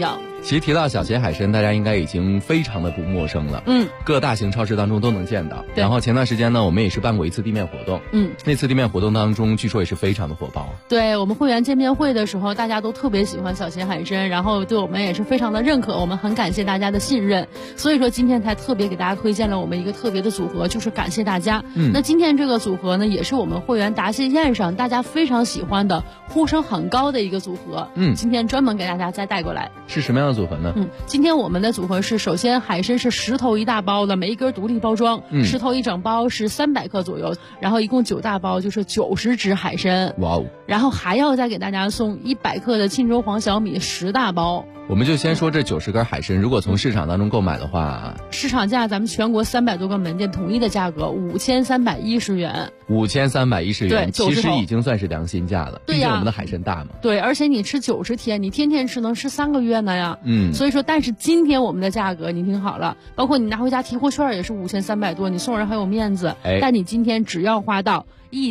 其实提到小型海参，大家应该已经非常的不陌生了。各大型超市当中都能见到。然后前段时间呢，我们也是办过一次地面活动。那次地面活动当中，据说也是非常的火爆。 对，我们会员见面会的时候，大家都特别喜欢小型海参，然后对我们也是非常的认可，我们很感谢大家的信任。所以说今天才特别给大家推荐了我们一个特别的组合，就是感谢大家。那今天这个组合呢，也是我们会员答谢宴上大家非常喜欢的、呼声很高的一个组合。今天专门给大家再带过来。 是什么样的组合呢？ 今天我们的组合是，首先海参是10头一大包的，每一根独立包装，10头一整包是300克左右，然后一共9大包就是90只海参。 哇哦！ 然后还要再给大家送100克的沁州黄小米10大包。 我们就先说这90根海参，如果从市场当中购买的话， 市场价咱们全国300多个门店统一的价格5310元。 5310元， 对， 其实已经算是良心价了。 对呀， 毕竟我们的海参大嘛。 对，而且你吃90天，你天天吃能吃3个月呢呀。所以说，但是今天我们的价格你听好了，包括你拿回家提货券也是5300多，你送人很有面子。但你今天只要花到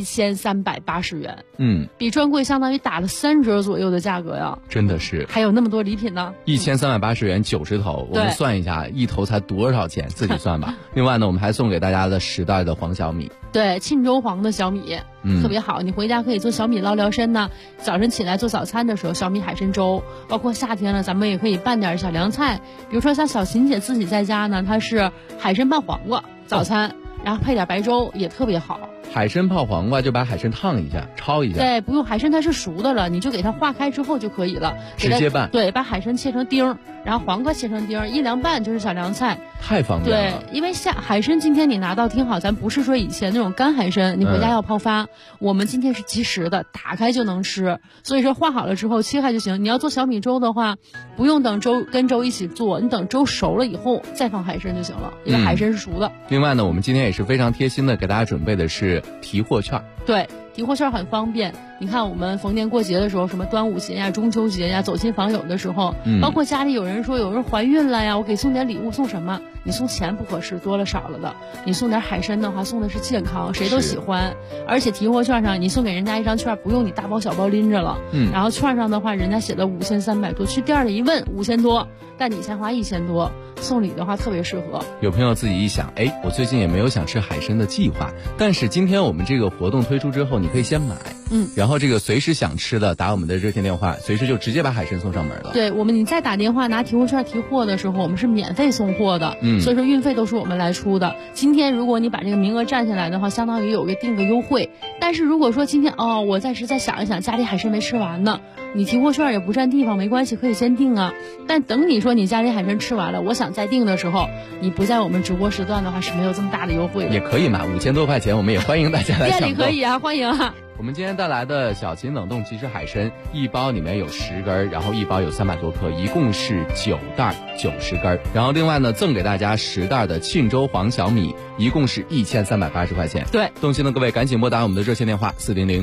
1380元，比专柜相当于打了3折左右的价格呀。 真的是， 还有那么多礼品呢。 1380元90头，我们算一下，一头才多少钱，自己算吧。另外呢，我们还送给大家的10袋的黄小米。 对，沁州黄的小米，特别好，你回家可以做小米捞辽参呢。早晨起来做早餐的时候，小米海参粥，包括夏天了，咱们也可以拌点小凉菜，比如说像小琴姐自己在家呢，她是海参拌黄瓜早餐，然后配点白粥也特别好。 海参泡黄瓜就把海参烫一下，焯一下。 对，不用，海参它是熟的了，你就给它化开之后就可以了， 直接拌。 对，把海参切成丁，然后黄瓜切成丁，一凉拌就是小凉菜， 太方便了。 对，因为海参今天你拿到听好，咱不是说以前那种干海参，你回家要泡发，我们今天是即食的，打开就能吃。所以说化好了之后切开就行。你要做小米粥的话，不用等粥跟粥一起做，你等粥熟了以后再放海参就行了，因为海参是熟的。 另外呢，我们今天也是非常贴心的给大家准备的是提货券。 对，提货券很方便。你看我们逢年过节的时候，什么端午节呀、中秋节呀，走亲访友的时候，包括家里有人说有人怀孕了呀，我给送点礼物，送什么？你送钱不合适，多了少了的。你送点海参的话，送的是健康，谁都喜欢。而且提货券上你送给人家一张券，不用你大包小包拎着了。然后券上的话，人家写的5300多，去店里一问5000多，但你先花1000多，送礼的话特别适合。 有朋友自己一想，我最近也没有想吃海参的计划，但是今天我们这个活动推出之后，你可以先买，然后这个随时想吃的打我们的热线电话，随时就直接把海参送上门了。 对，你再打电话拿提货券提货的时候，我们是免费送货的，所以说运费都是我们来出的。今天如果你把这个名额占下来的话，相当于有个定个优惠。但是如果说今天我暂时再想一想，家里海参没吃完呢，你提货券也不占地方，没关系，可以先订啊。但等你说你家里海参吃完了，我想再订的时候，你不在我们直播时段的话是没有这么大的优惠的。 也可以嘛，5000多块钱，我们也欢迎大家来抢购。 店里可以啊，欢迎啊。 我们今天带来的小秦冷冻即食海参，一包里面有10根，然后一包有300多克，一共是9袋90根。然后另外呢，赠给大家10袋的沁州黄小米，一共是1380块钱。 对， 动心的各位赶紧拨打我们的热线电话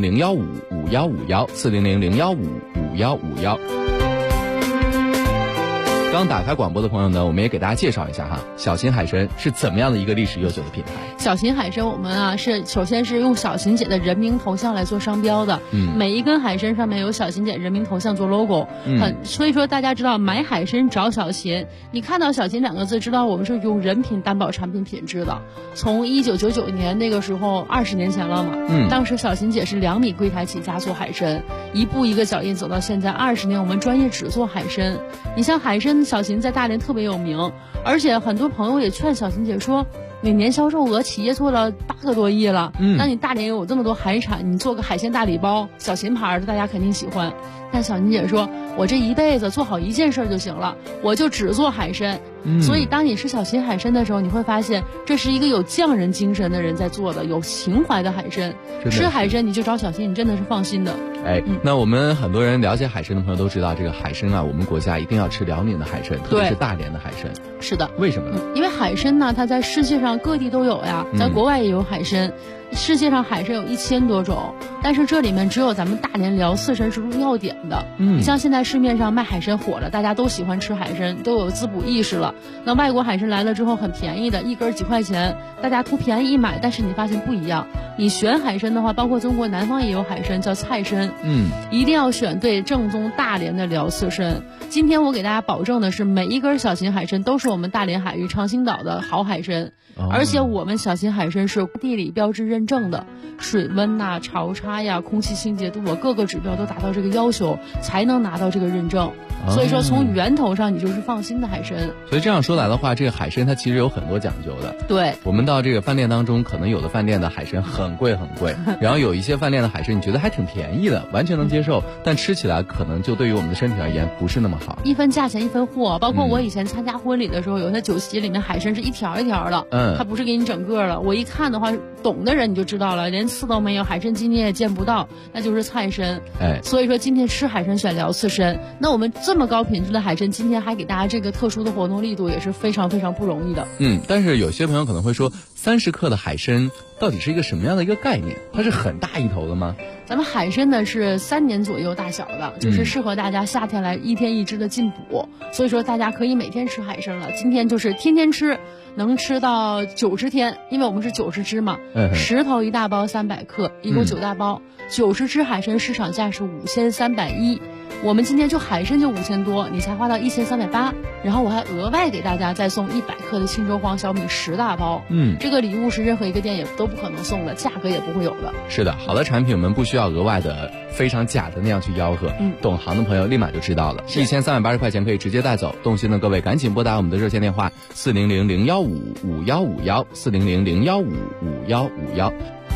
400-015-5151，400-015-5151。刚打开广播的朋友呢，我们也给大家介绍一下哈，小秦海参是怎么样的一个历史悠久的品牌。 小秦海参我们是首先是用小秦姐的人名头像来做商标的，每一根海参上面有小秦姐人名头像做 logo，所以说大家知道买海参找小秦，你看到小秦2个字，知道我们是用人品担保产品品质的。从1999年那个时候20年前了嘛，当时小秦姐是2米柜台起家做海参，一步一个脚印走到现在20年，我们专业只做海参。你像海参小秦在大连特别有名，而且很多朋友也劝小秦姐说，每年销售额企业做了8个多亿了，那你大连有这么多海产，你做个海鲜大礼包，小秦牌的大家肯定喜欢。但小秦姐说，我这一辈子做好一件事就行了，我就只做海参。所以当你吃小秦海参的时候，你会发现这是一个有匠人精神的人在做的，有情怀的海参。吃海参你就找小秦，你真的是放心的。 那我们很多人了解海参的朋友都知道，这个海参我们国家一定要吃辽宁的海参，特别是大连的海参。 是的。 为什么呢？ 因为海参呢，它在世界上各地都有呀，在国外也有海参。世界上海参有1000多种，但是这里面只有咱们大连辽四参是入要点的。你像现在市面上卖海参火了，大家都喜欢吃海参，都有滋补意识了。那外国海参来了之后很便宜的，一根几块钱，大家图便宜一买，但是你发现不一样。 你选海参的话，包括中国南方也有海参叫菜参，一定要选对正宗大连的辽刺参。今天我给大家保证的是，每一根小型海参都是我们大连海域长兴岛的好海参，而且我们小型海参是地理标志认证的，水温呐、潮差呀、空气清洁度，我各个指标都达到这个要求，才能拿到这个认证。所以说从源头上你就是放心的海参。 所以这样说来的话，这个海参它其实有很多讲究的。 对， 我们到这个饭店当中，可能有的饭店的海参很贵很贵，然后有一些饭店的海参你觉得还挺便宜的，完全能接受，但吃起来可能就对于我们的身体而言不是那么好。 一分价钱一分货，包括我以前参加婚礼的时候，有些酒席里面海参是一条一条的，它不是给你整个的。我一看的话，懂的人你就知道了，连刺都没有，海参筋你也见不到，那就是菜参。所以说今天吃海参选辽刺参，那我们这么高品质的海参，今天还给大家这个特殊的活动力度，也是非常非常不容易的。 但是有些朋友可能会说，30克的海参到底是一个什么样的一个概念？它是很大一头的吗？ 咱们海参呢是3年左右大小的，就是适合大家夏天来1天1只的进补，所以说大家可以每天吃海参了。今天就是天天吃，能吃到90天，因为我们是90只嘛，10头1大包300克，一共9大包，90只海参市场价是5310，我们今天就海参就5000多，你才花到1380，然后我还额外给大家再送100克的青州黄小米10大包，这个礼物是任何一个店也都不可能送的，价格也不会有的。 是的，好的产品我们不需要额外的非常假的那样去吆喝，懂行的朋友立马就知道了，1380块钱可以直接带走。动心的各位赶紧拨打我们的热线电话400-015-5151，400-015-5151。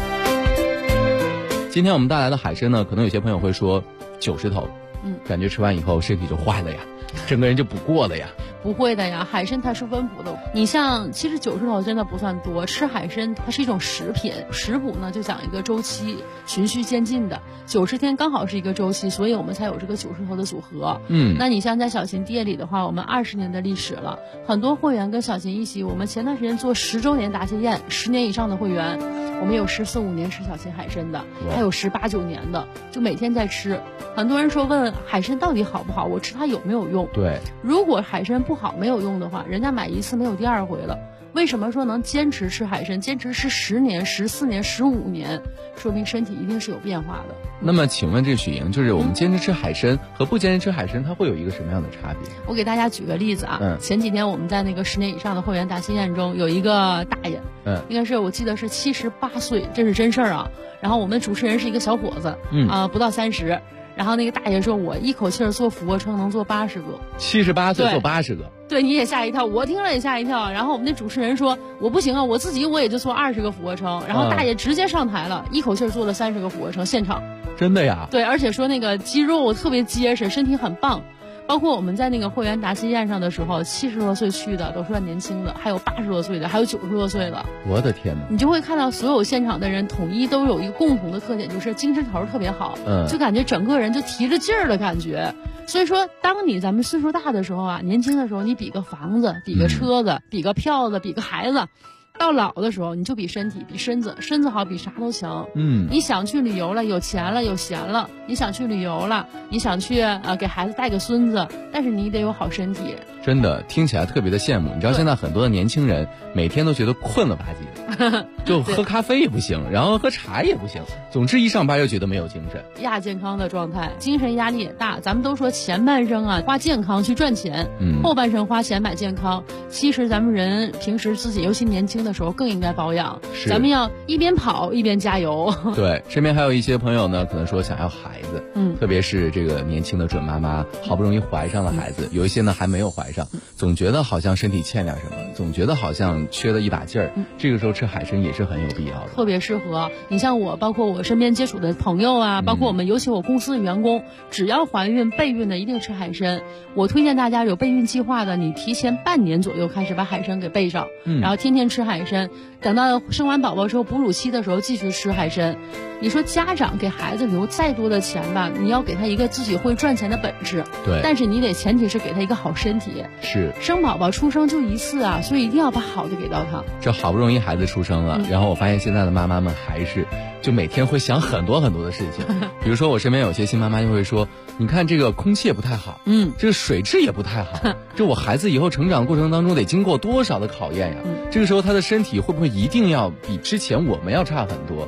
今天我们带来的海参呢，可能有些朋友会说90头，感觉吃完以后身体就坏了呀，整个人就不过了呀。 不会的呀，海参它是温补的。你像其实90头真的不算多，吃海参它是一种食品，食补呢就讲一个周期，循序渐进的，90天刚好是一个周期，所以我们才有这个90头的组合。那你像在小型店里的话，我们20年的历史了，很多会员跟小型一起，我们前段时间做10周年答谢宴，10年以上的会员，我们有14、15年吃小型海参的，还有18、19年的，就每天在吃。很多人说问海参到底好不好，我吃它有没有用？ 对， 如果海参不好没有用的话，人家买一次没有第二回了。为什么说能坚持吃海参，坚持吃10年、14年、15年，说明身体一定是有变化的。 那么请问这许莹，就是我们坚持吃海参和不坚持吃海参，它会有一个什么样的差别？ 我给大家举个例子啊，前几天我们在那个10年以上的会员答谢宴中，有一个大爷，应该是我记得是78岁，这是真事儿啊。然后我们主持人是一个小伙子，不到30。然后那个大爷说，我一口气做俯卧撑能做80个 ，78岁做80个， 对，你也吓一跳，我听了也吓一跳。然后我们那主持人说，我不行啊，我自己我也就做20个俯卧撑。然后大爷直接上台了，一口气做了30个俯卧撑，现场。 真的呀？ 对，而且说那个肌肉特别结实，身体很棒。包括我们在那个会员答谢宴上的时候，70多岁去的都算年轻的，还有80多岁的，还有90多岁的。 我的天哪！ 你就会看到所有现场的人统一都有一个共同的特点，就是精神头特别好，就感觉整个人就提着劲儿的感觉。所以说，当咱们岁数大的时候啊，年轻的时候你比个房子，比个车子，比个票子，比个孩子。到老的时候，你就比身体，比身子好，比啥都强。你想去旅游了，有钱了，有闲了，你想去旅游了，你想去给孩子带个孙子，但是你得有好身体。 真的听起来特别的羡慕。你知道现在很多的年轻人每天都觉得困了吧唧的，就喝咖啡也不行，然后喝茶也不行，总之一上班就觉得没有精神， 亚健康的状态，精神压力也大。咱们都说前半生啊花健康去赚钱，后半生花钱买健康。其实咱们人平时自己尤其年轻的时候更应该保养，咱们要一边跑一边加油。 对，身边还有一些朋友呢，可能说想要孩子，特别是这个年轻的准妈妈，好不容易怀上了孩子，有一些呢还没有怀上，总觉得好像身体欠点什么，总觉得好像缺了一把劲儿，这个时候吃海参也是很有必要的， 特别适合。你像我，包括我身边接触的朋友啊，包括我们尤其我公司的员工，只要怀孕备孕的一定吃海参。我推荐大家有备孕计划的，你提前半年左右开始把海参给备上，然后天天吃海参，等到生完宝宝之后哺乳期的时候继续吃海参。你说家长给孩子留再多的钱吧，你要给他一个自己会赚钱的本事， 对， 但是你得前提是给他一个好身体。 是， 生宝宝出生就一次啊，所以一定要把好的给到他。 这好不容易孩子出生了，然后我发现现在的妈妈们还是就每天会想很多很多的事情，比如说我身边有些新妈妈就会说，你看这个空气也不太好，这个水质也不太好，这我孩子以后成长过程当中得经过多少的考验呀，这个时候他的身体会不会一定要比之前我们要差很多？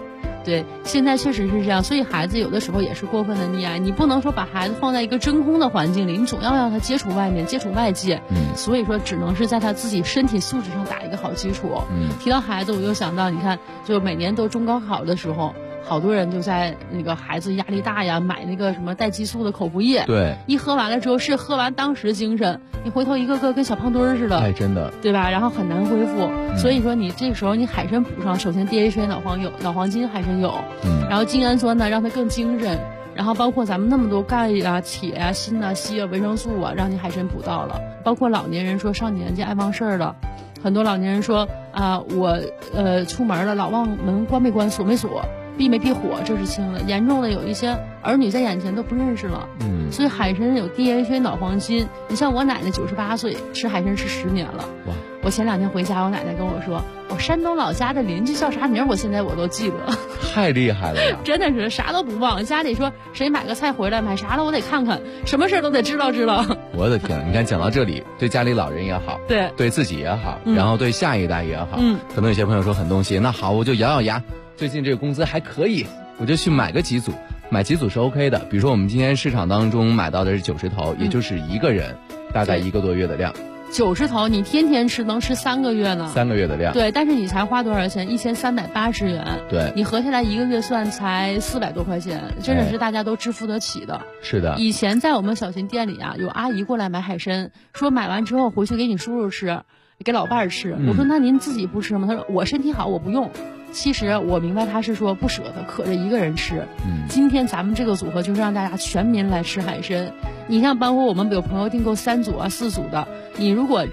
对，现在确实是这样，所以孩子有的时候也是过分的溺爱，你不能说把孩子放在一个真空的环境里，你总要让他接触外面，接触外界。所以说只能是在他自己身体素质上打一个好基础。提到孩子，我又想到，你看，就每年都中高考的时候，好多人就在那个孩子压力大呀，买那个什么带激素的口服液。 对， 一喝完了之后是喝完当时精神，你回头一个个跟小胖墩儿似的。 哎，真的， 对吧？然后很难恢复。所以说你这时候你海参补上，首先 DHA 脑黄金海参有，然后精氨酸呢让它更精神，然后包括咱们那么多钙啊、铁啊、锌啊、硒啊、维生素啊，让你海参补到了。包括老年人说上年纪爱忘事儿了。很多老年人说我出门了老忘门关没关锁没锁闭没闭火，这是轻的，严重的有一些儿女在眼前都不认识了。所以海参有 DHA 脑黄金，你像我奶奶98岁吃海参吃10年了。哇！我前2天回家，我奶奶跟我说，我山东老家的邻居叫啥名，我现在我都记得。 太厉害了呀！ 真的是啥都不忘，家里说谁买个菜回来买啥了我得看看，什么事都得知道。 我的天，你看讲到这里，对家里老人也好，对自己也好，然后对下一代也好，可能有些朋友说很动心，那好，我就咬咬牙，最近这个工资还可以，我就去买个几组，买几组是 OK 的。比如说我们今天市场当中买到的是90头，也就是一个人大概1个多月的量。 90头你天天吃能吃3个月呢，3 个月的量。 对，但是你才花多少钱？1380元。 对， 你合下来1个月算才400多块钱，真的是大家都支付得起的。 是的。 以前在我们小秦店里啊，有阿姨过来买海参，说买完之后回去给你叔叔吃，给老伴儿吃。我说那您自己不吃吗？他说我身体好，我不用。其实我明白他是说不舍得，可着一个人吃。今天咱们这个组合就是让大家全民来吃海参。你像包括我们有朋友订购3组啊、4组的，你如果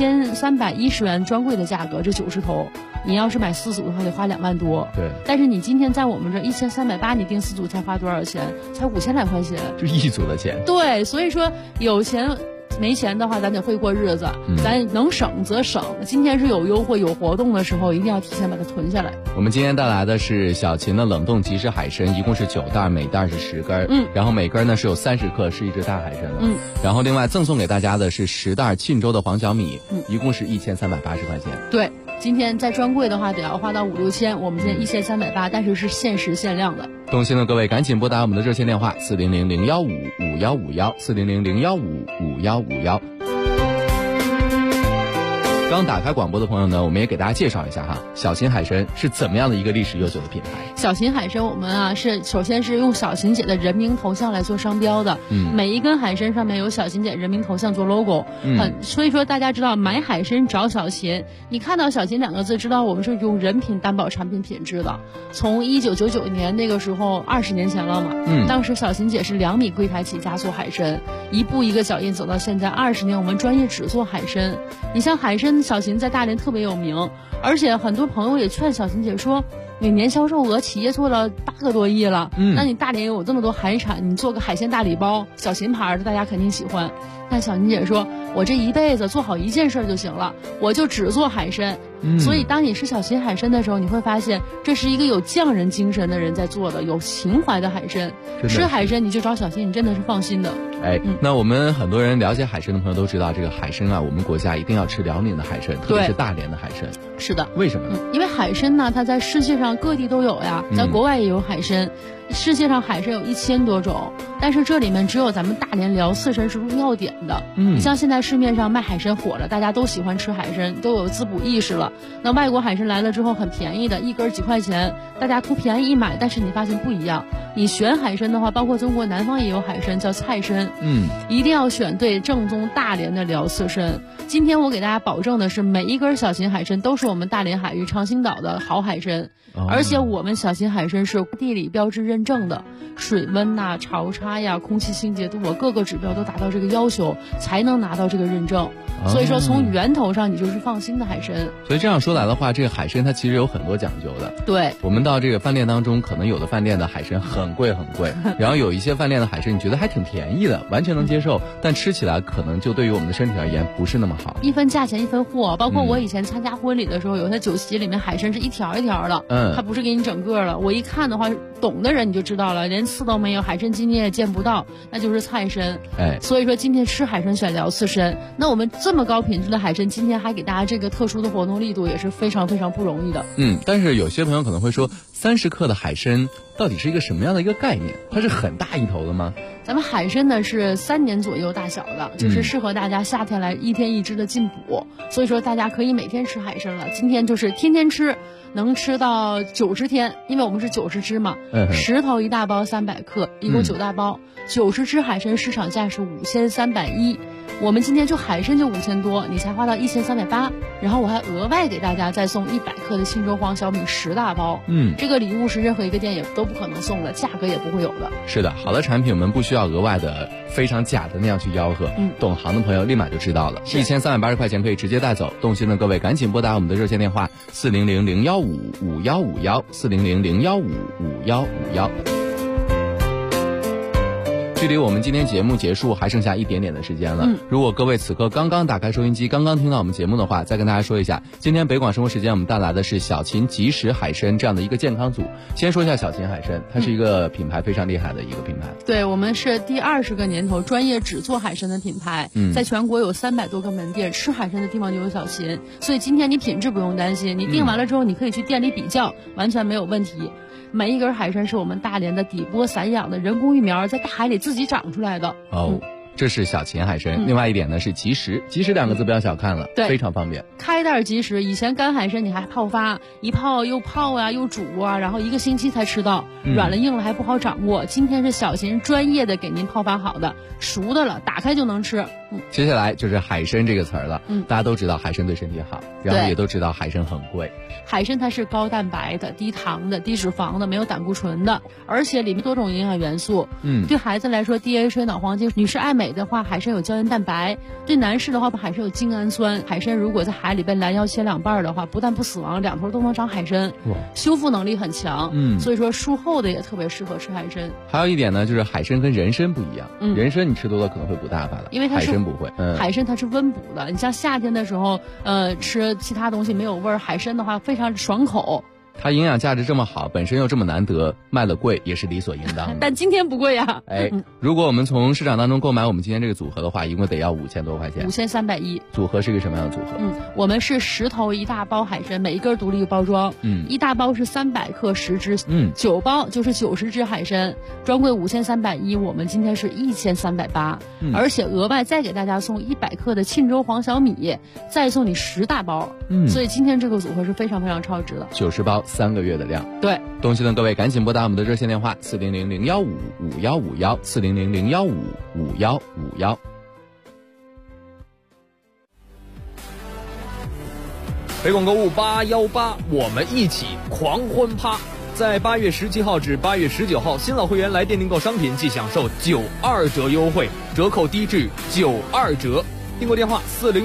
5310元专柜的价格，这90头，你要是买4组的话得花2万多。 对。 但是你今天在我们这1380，你订4组才花多少钱？才5000来块钱。 就1组的钱。 对，所以说有钱。没钱的话，咱得会过日子，咱能省则省。今天是有优惠、有活动的时候，一定要提前把它囤下来。 我们今天带来的是小秦的冷冻即食海参，一共是9袋，每袋是10根，然后每根呢是有30克，是一只大海参的。然后另外赠送给大家的是10袋沁州的黄小米，一共是1380块钱。 对，今天在专柜的话得要花到5、6千，我们现在1380，但是是限时限量的。 动心的各位赶紧拨打我们的热线电话400-015-5151，400-015-5151。刚打开广播的朋友呢，我们也给大家介绍一下哈，小秦海参是怎么样的一个历史悠久的品牌。 小秦海参我们是首先是用小秦姐的人名头像来做商标的，每一根海参上面有小秦姐人名头像做 logo，所以说大家知道买海参找小秦，你看到小秦2个字，知道我们是用人品担保产品品质的。从1999年那个时候20年前了嘛，当时小秦姐是2米柜台起家做海参，一步一个脚印走到现在20年，我们专业只做海参。你像海参小秦在大连特别有名，而且很多朋友也劝小秦姐说，你年销售额企业做了8个多亿了，那你大连有这么多海产，你做个海鲜大礼包，小秦牌的大家肯定喜欢。但小秦姐说，我这一辈子做好一件事就行了，我就只做海参。所以当你吃小秦海参的时候，你会发现这是一个有匠人精神的人在做的，有情怀的海参。吃海参你就找小秦，你真的是放心的。 那我们很多人了解海参的朋友都知道，这个海参啊，我们国家一定要吃辽宁的海参，特别是大连的海参。 是的。 为什么呢？ 因为海参呢，它在世界上各地都有呀，咱国外也有海参。世界上海参有1000多种，但是这里面只有咱们大连辽四参是入药典的。你像现在市面上卖海参火了，大家都喜欢吃海参，都有滋补意识了。那外国海参来了之后很便宜的，一根几块钱，大家图便宜一买，但是你发现不一样。你选海参的话，包括中国南方也有海参叫菜参，一定要选对正宗大连的辽四参。今天我给大家保证的是，每一根小秦海参都是我们大连海域长兴岛的好海参，而且我们小秦海参是地理标志认证的，水温呐、潮差呀、空气清洁度各个指标都达到这个要求，才能拿到这个认证。所以说从源头上你就是放心的海参。 所以这样说来的话，这个海参它其实有很多讲究的。 对， 我们到这个饭店当中，可能有的饭店的海参很贵很贵，然后有一些饭店的海参你觉得还挺便宜的，完全能接受，但吃起来可能就对于我们的身体而言不是那么好。 一分价钱一分货，包括我以前参加婚礼的时候，有些酒席里面海参是一条一条的，它不是给你整个了。我一看的话，懂的人你就知道了，连刺都没有，海参筋你也见不到，那就是菜参。所以说今天吃海参选辽刺参，那我们这么高品质的海参，今天还给大家这个特殊的活动力度，也是非常非常不容易的。 但是有些朋友可能会说 30克的海参到底是一个什么样的一个概念？它是很大一头的吗？ 咱们海参呢是3年左右大小的，就是适合大家夏天来1天1只的进补，所以说大家可以每天吃海参了。今天就是天天吃，能吃到90天，因为我们是90只嘛，10头1大包300克，一共9大包，90只海参市场价是5310，我们今天就海参就5000多，你才花到1380，然后我还额外给大家再送100克的岷州黄小米10大包，这个礼物是任何一个店也都不可能送的，价格也不会有的。 是的，好的产品我们不需要额外的非常假的那样去吆喝，懂行的朋友立马就知道了，1380块钱可以直接带走。动心的各位赶紧拨打我们的热线电话400-015-5151，400-015-5151。距离我们今天节目结束还剩下一点点的时间了。如果各位此刻刚刚打开收音机，刚刚听到我们节目的话，再跟大家说一下，今天北广生活时间我们带来的是小秦即食海参这样的一个健康组。先说一下小秦海参，它是一个品牌非常厉害的一个品牌。 对，我们是第20个年头专业只做海参的品牌，在全国有300多个门店，吃海参的地方就有小秦，所以今天你品质不用担心，你订完了之后你可以去店里比较，完全没有问题。每一根海参是我们大连的底波散养的人工育苗，在大海里自己长出来的。 这是小秦海参。另外一点呢是即食，即食2个字不要小看了， 对， 非常方便。 开袋即食，以前干海参你还泡发，一泡又泡啊又煮啊，然后1个星期才吃到，软了硬了还不好掌握。今天是小秦专业的给您泡发好的，熟的了，打开就能吃。 接下来就是海参这个词儿了。大家都知道海参对身体好，然后也都知道海参很贵。 海参它是高蛋白的、低糖的、低脂肪的，没有胆固醇的，而且里面多种营养元素。对孩子来说 DHA 脑黄金，女士爱美的话，海参有胶原蛋白；对男士的话，海参有精氨酸。海参如果在海里被拦腰切2半的话，不但不死亡，2头都能长海参，修复能力很强。所以说术后的也特别适合吃海参。 还有一点呢，就是海参跟人参不一样，人参你吃多了可能会补大发的， 因为它是海参不会。 海参它是温补的，你像夏天的时候，吃其他东西没有味儿，海参的话非常爽口。 它营养价值这么好，本身又这么难得，卖了贵也是理所应当的。 但今天不贵呀。 如果我们从市场当中购买我们今天这个组合的话，一共得要5000多块钱。 5310。 组合是一个什么样的组合？ 我们是10头1大包海参，每一根独立包装。1大包是300克10只，9包就是90只海参，专柜5310，我们今天是1380，而且额外再给大家送100克的岷州黄小米，再送你10大包。所以今天这个组合是非常非常超值的。 90包3个月的量。 对， 东西的各位赶紧拨打我们的热线电话400-015-5151，400-015-5151。 北广购物818，我们一起狂欢趴！在8月17号至8月19号，新老会员来店订购商品即享受92折优惠，折扣低至92折。订购电话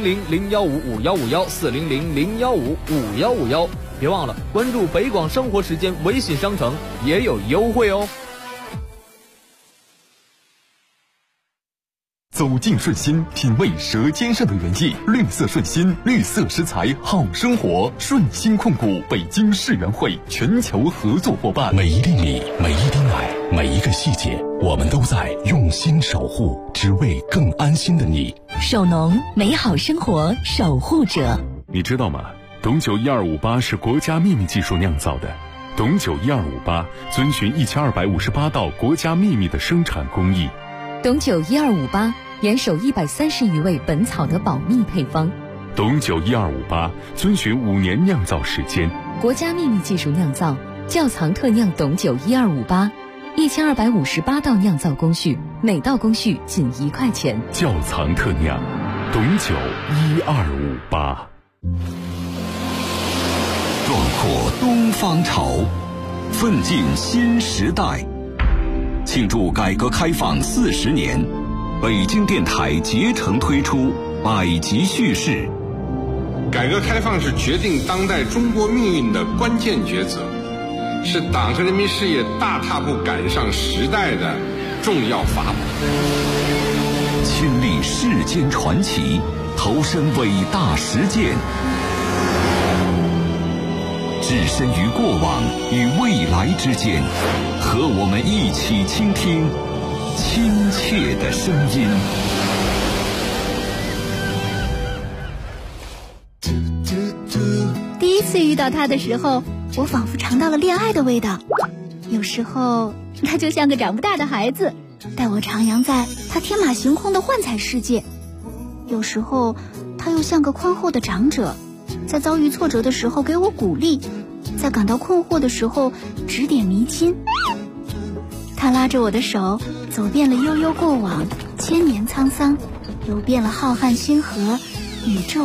400-015-5151，400-015-5151。别忘了关注北广生活时间微信商城，也有优惠哦。 走进顺心，品味舌尖上的原意，绿色顺心，绿色食材好生活。顺心控股北京世园会全球合作伙伴。 每一粒米，每一滴奶，每一个细节，我们都在用心守护，只为更安心的你。 守农，美好生活守护者。 你知道吗？董酒1258是国家秘密技术酿造的。董酒1258遵循1258道国家秘密的生产工艺。 董酒1258严守130余味本草的保密配方。 董酒1258遵循5年酿造时间， 国家秘密技术酿造，窖藏特酿董酒1258，1258道酿造工序，每道工序仅1块钱。 窖藏特酿，董酒1258。 壮阔东方潮，奋进新时代。庆祝改革开放40年，北京电台竭诚推出百集叙事。 改革开放是决定当代中国命运的关键抉择，是党和人民事业大踏步赶上时代的重要法宝。 亲历世间传奇，投身伟大实践，置身于过往与未来之间，和我们一起倾听亲切的声音。 第一次遇到他的时候， 我仿佛尝到了恋爱的味道。有时候他就像个长不大的孩子，带我徜徉在他天马行空的幻彩世界。有时候他又像个宽厚的长者，在遭遇挫折的时候给我鼓励，在感到困惑的时候指点迷津。他拉着我的手，走遍了悠悠过往，千年沧桑，游遍了浩瀚星河，宇宙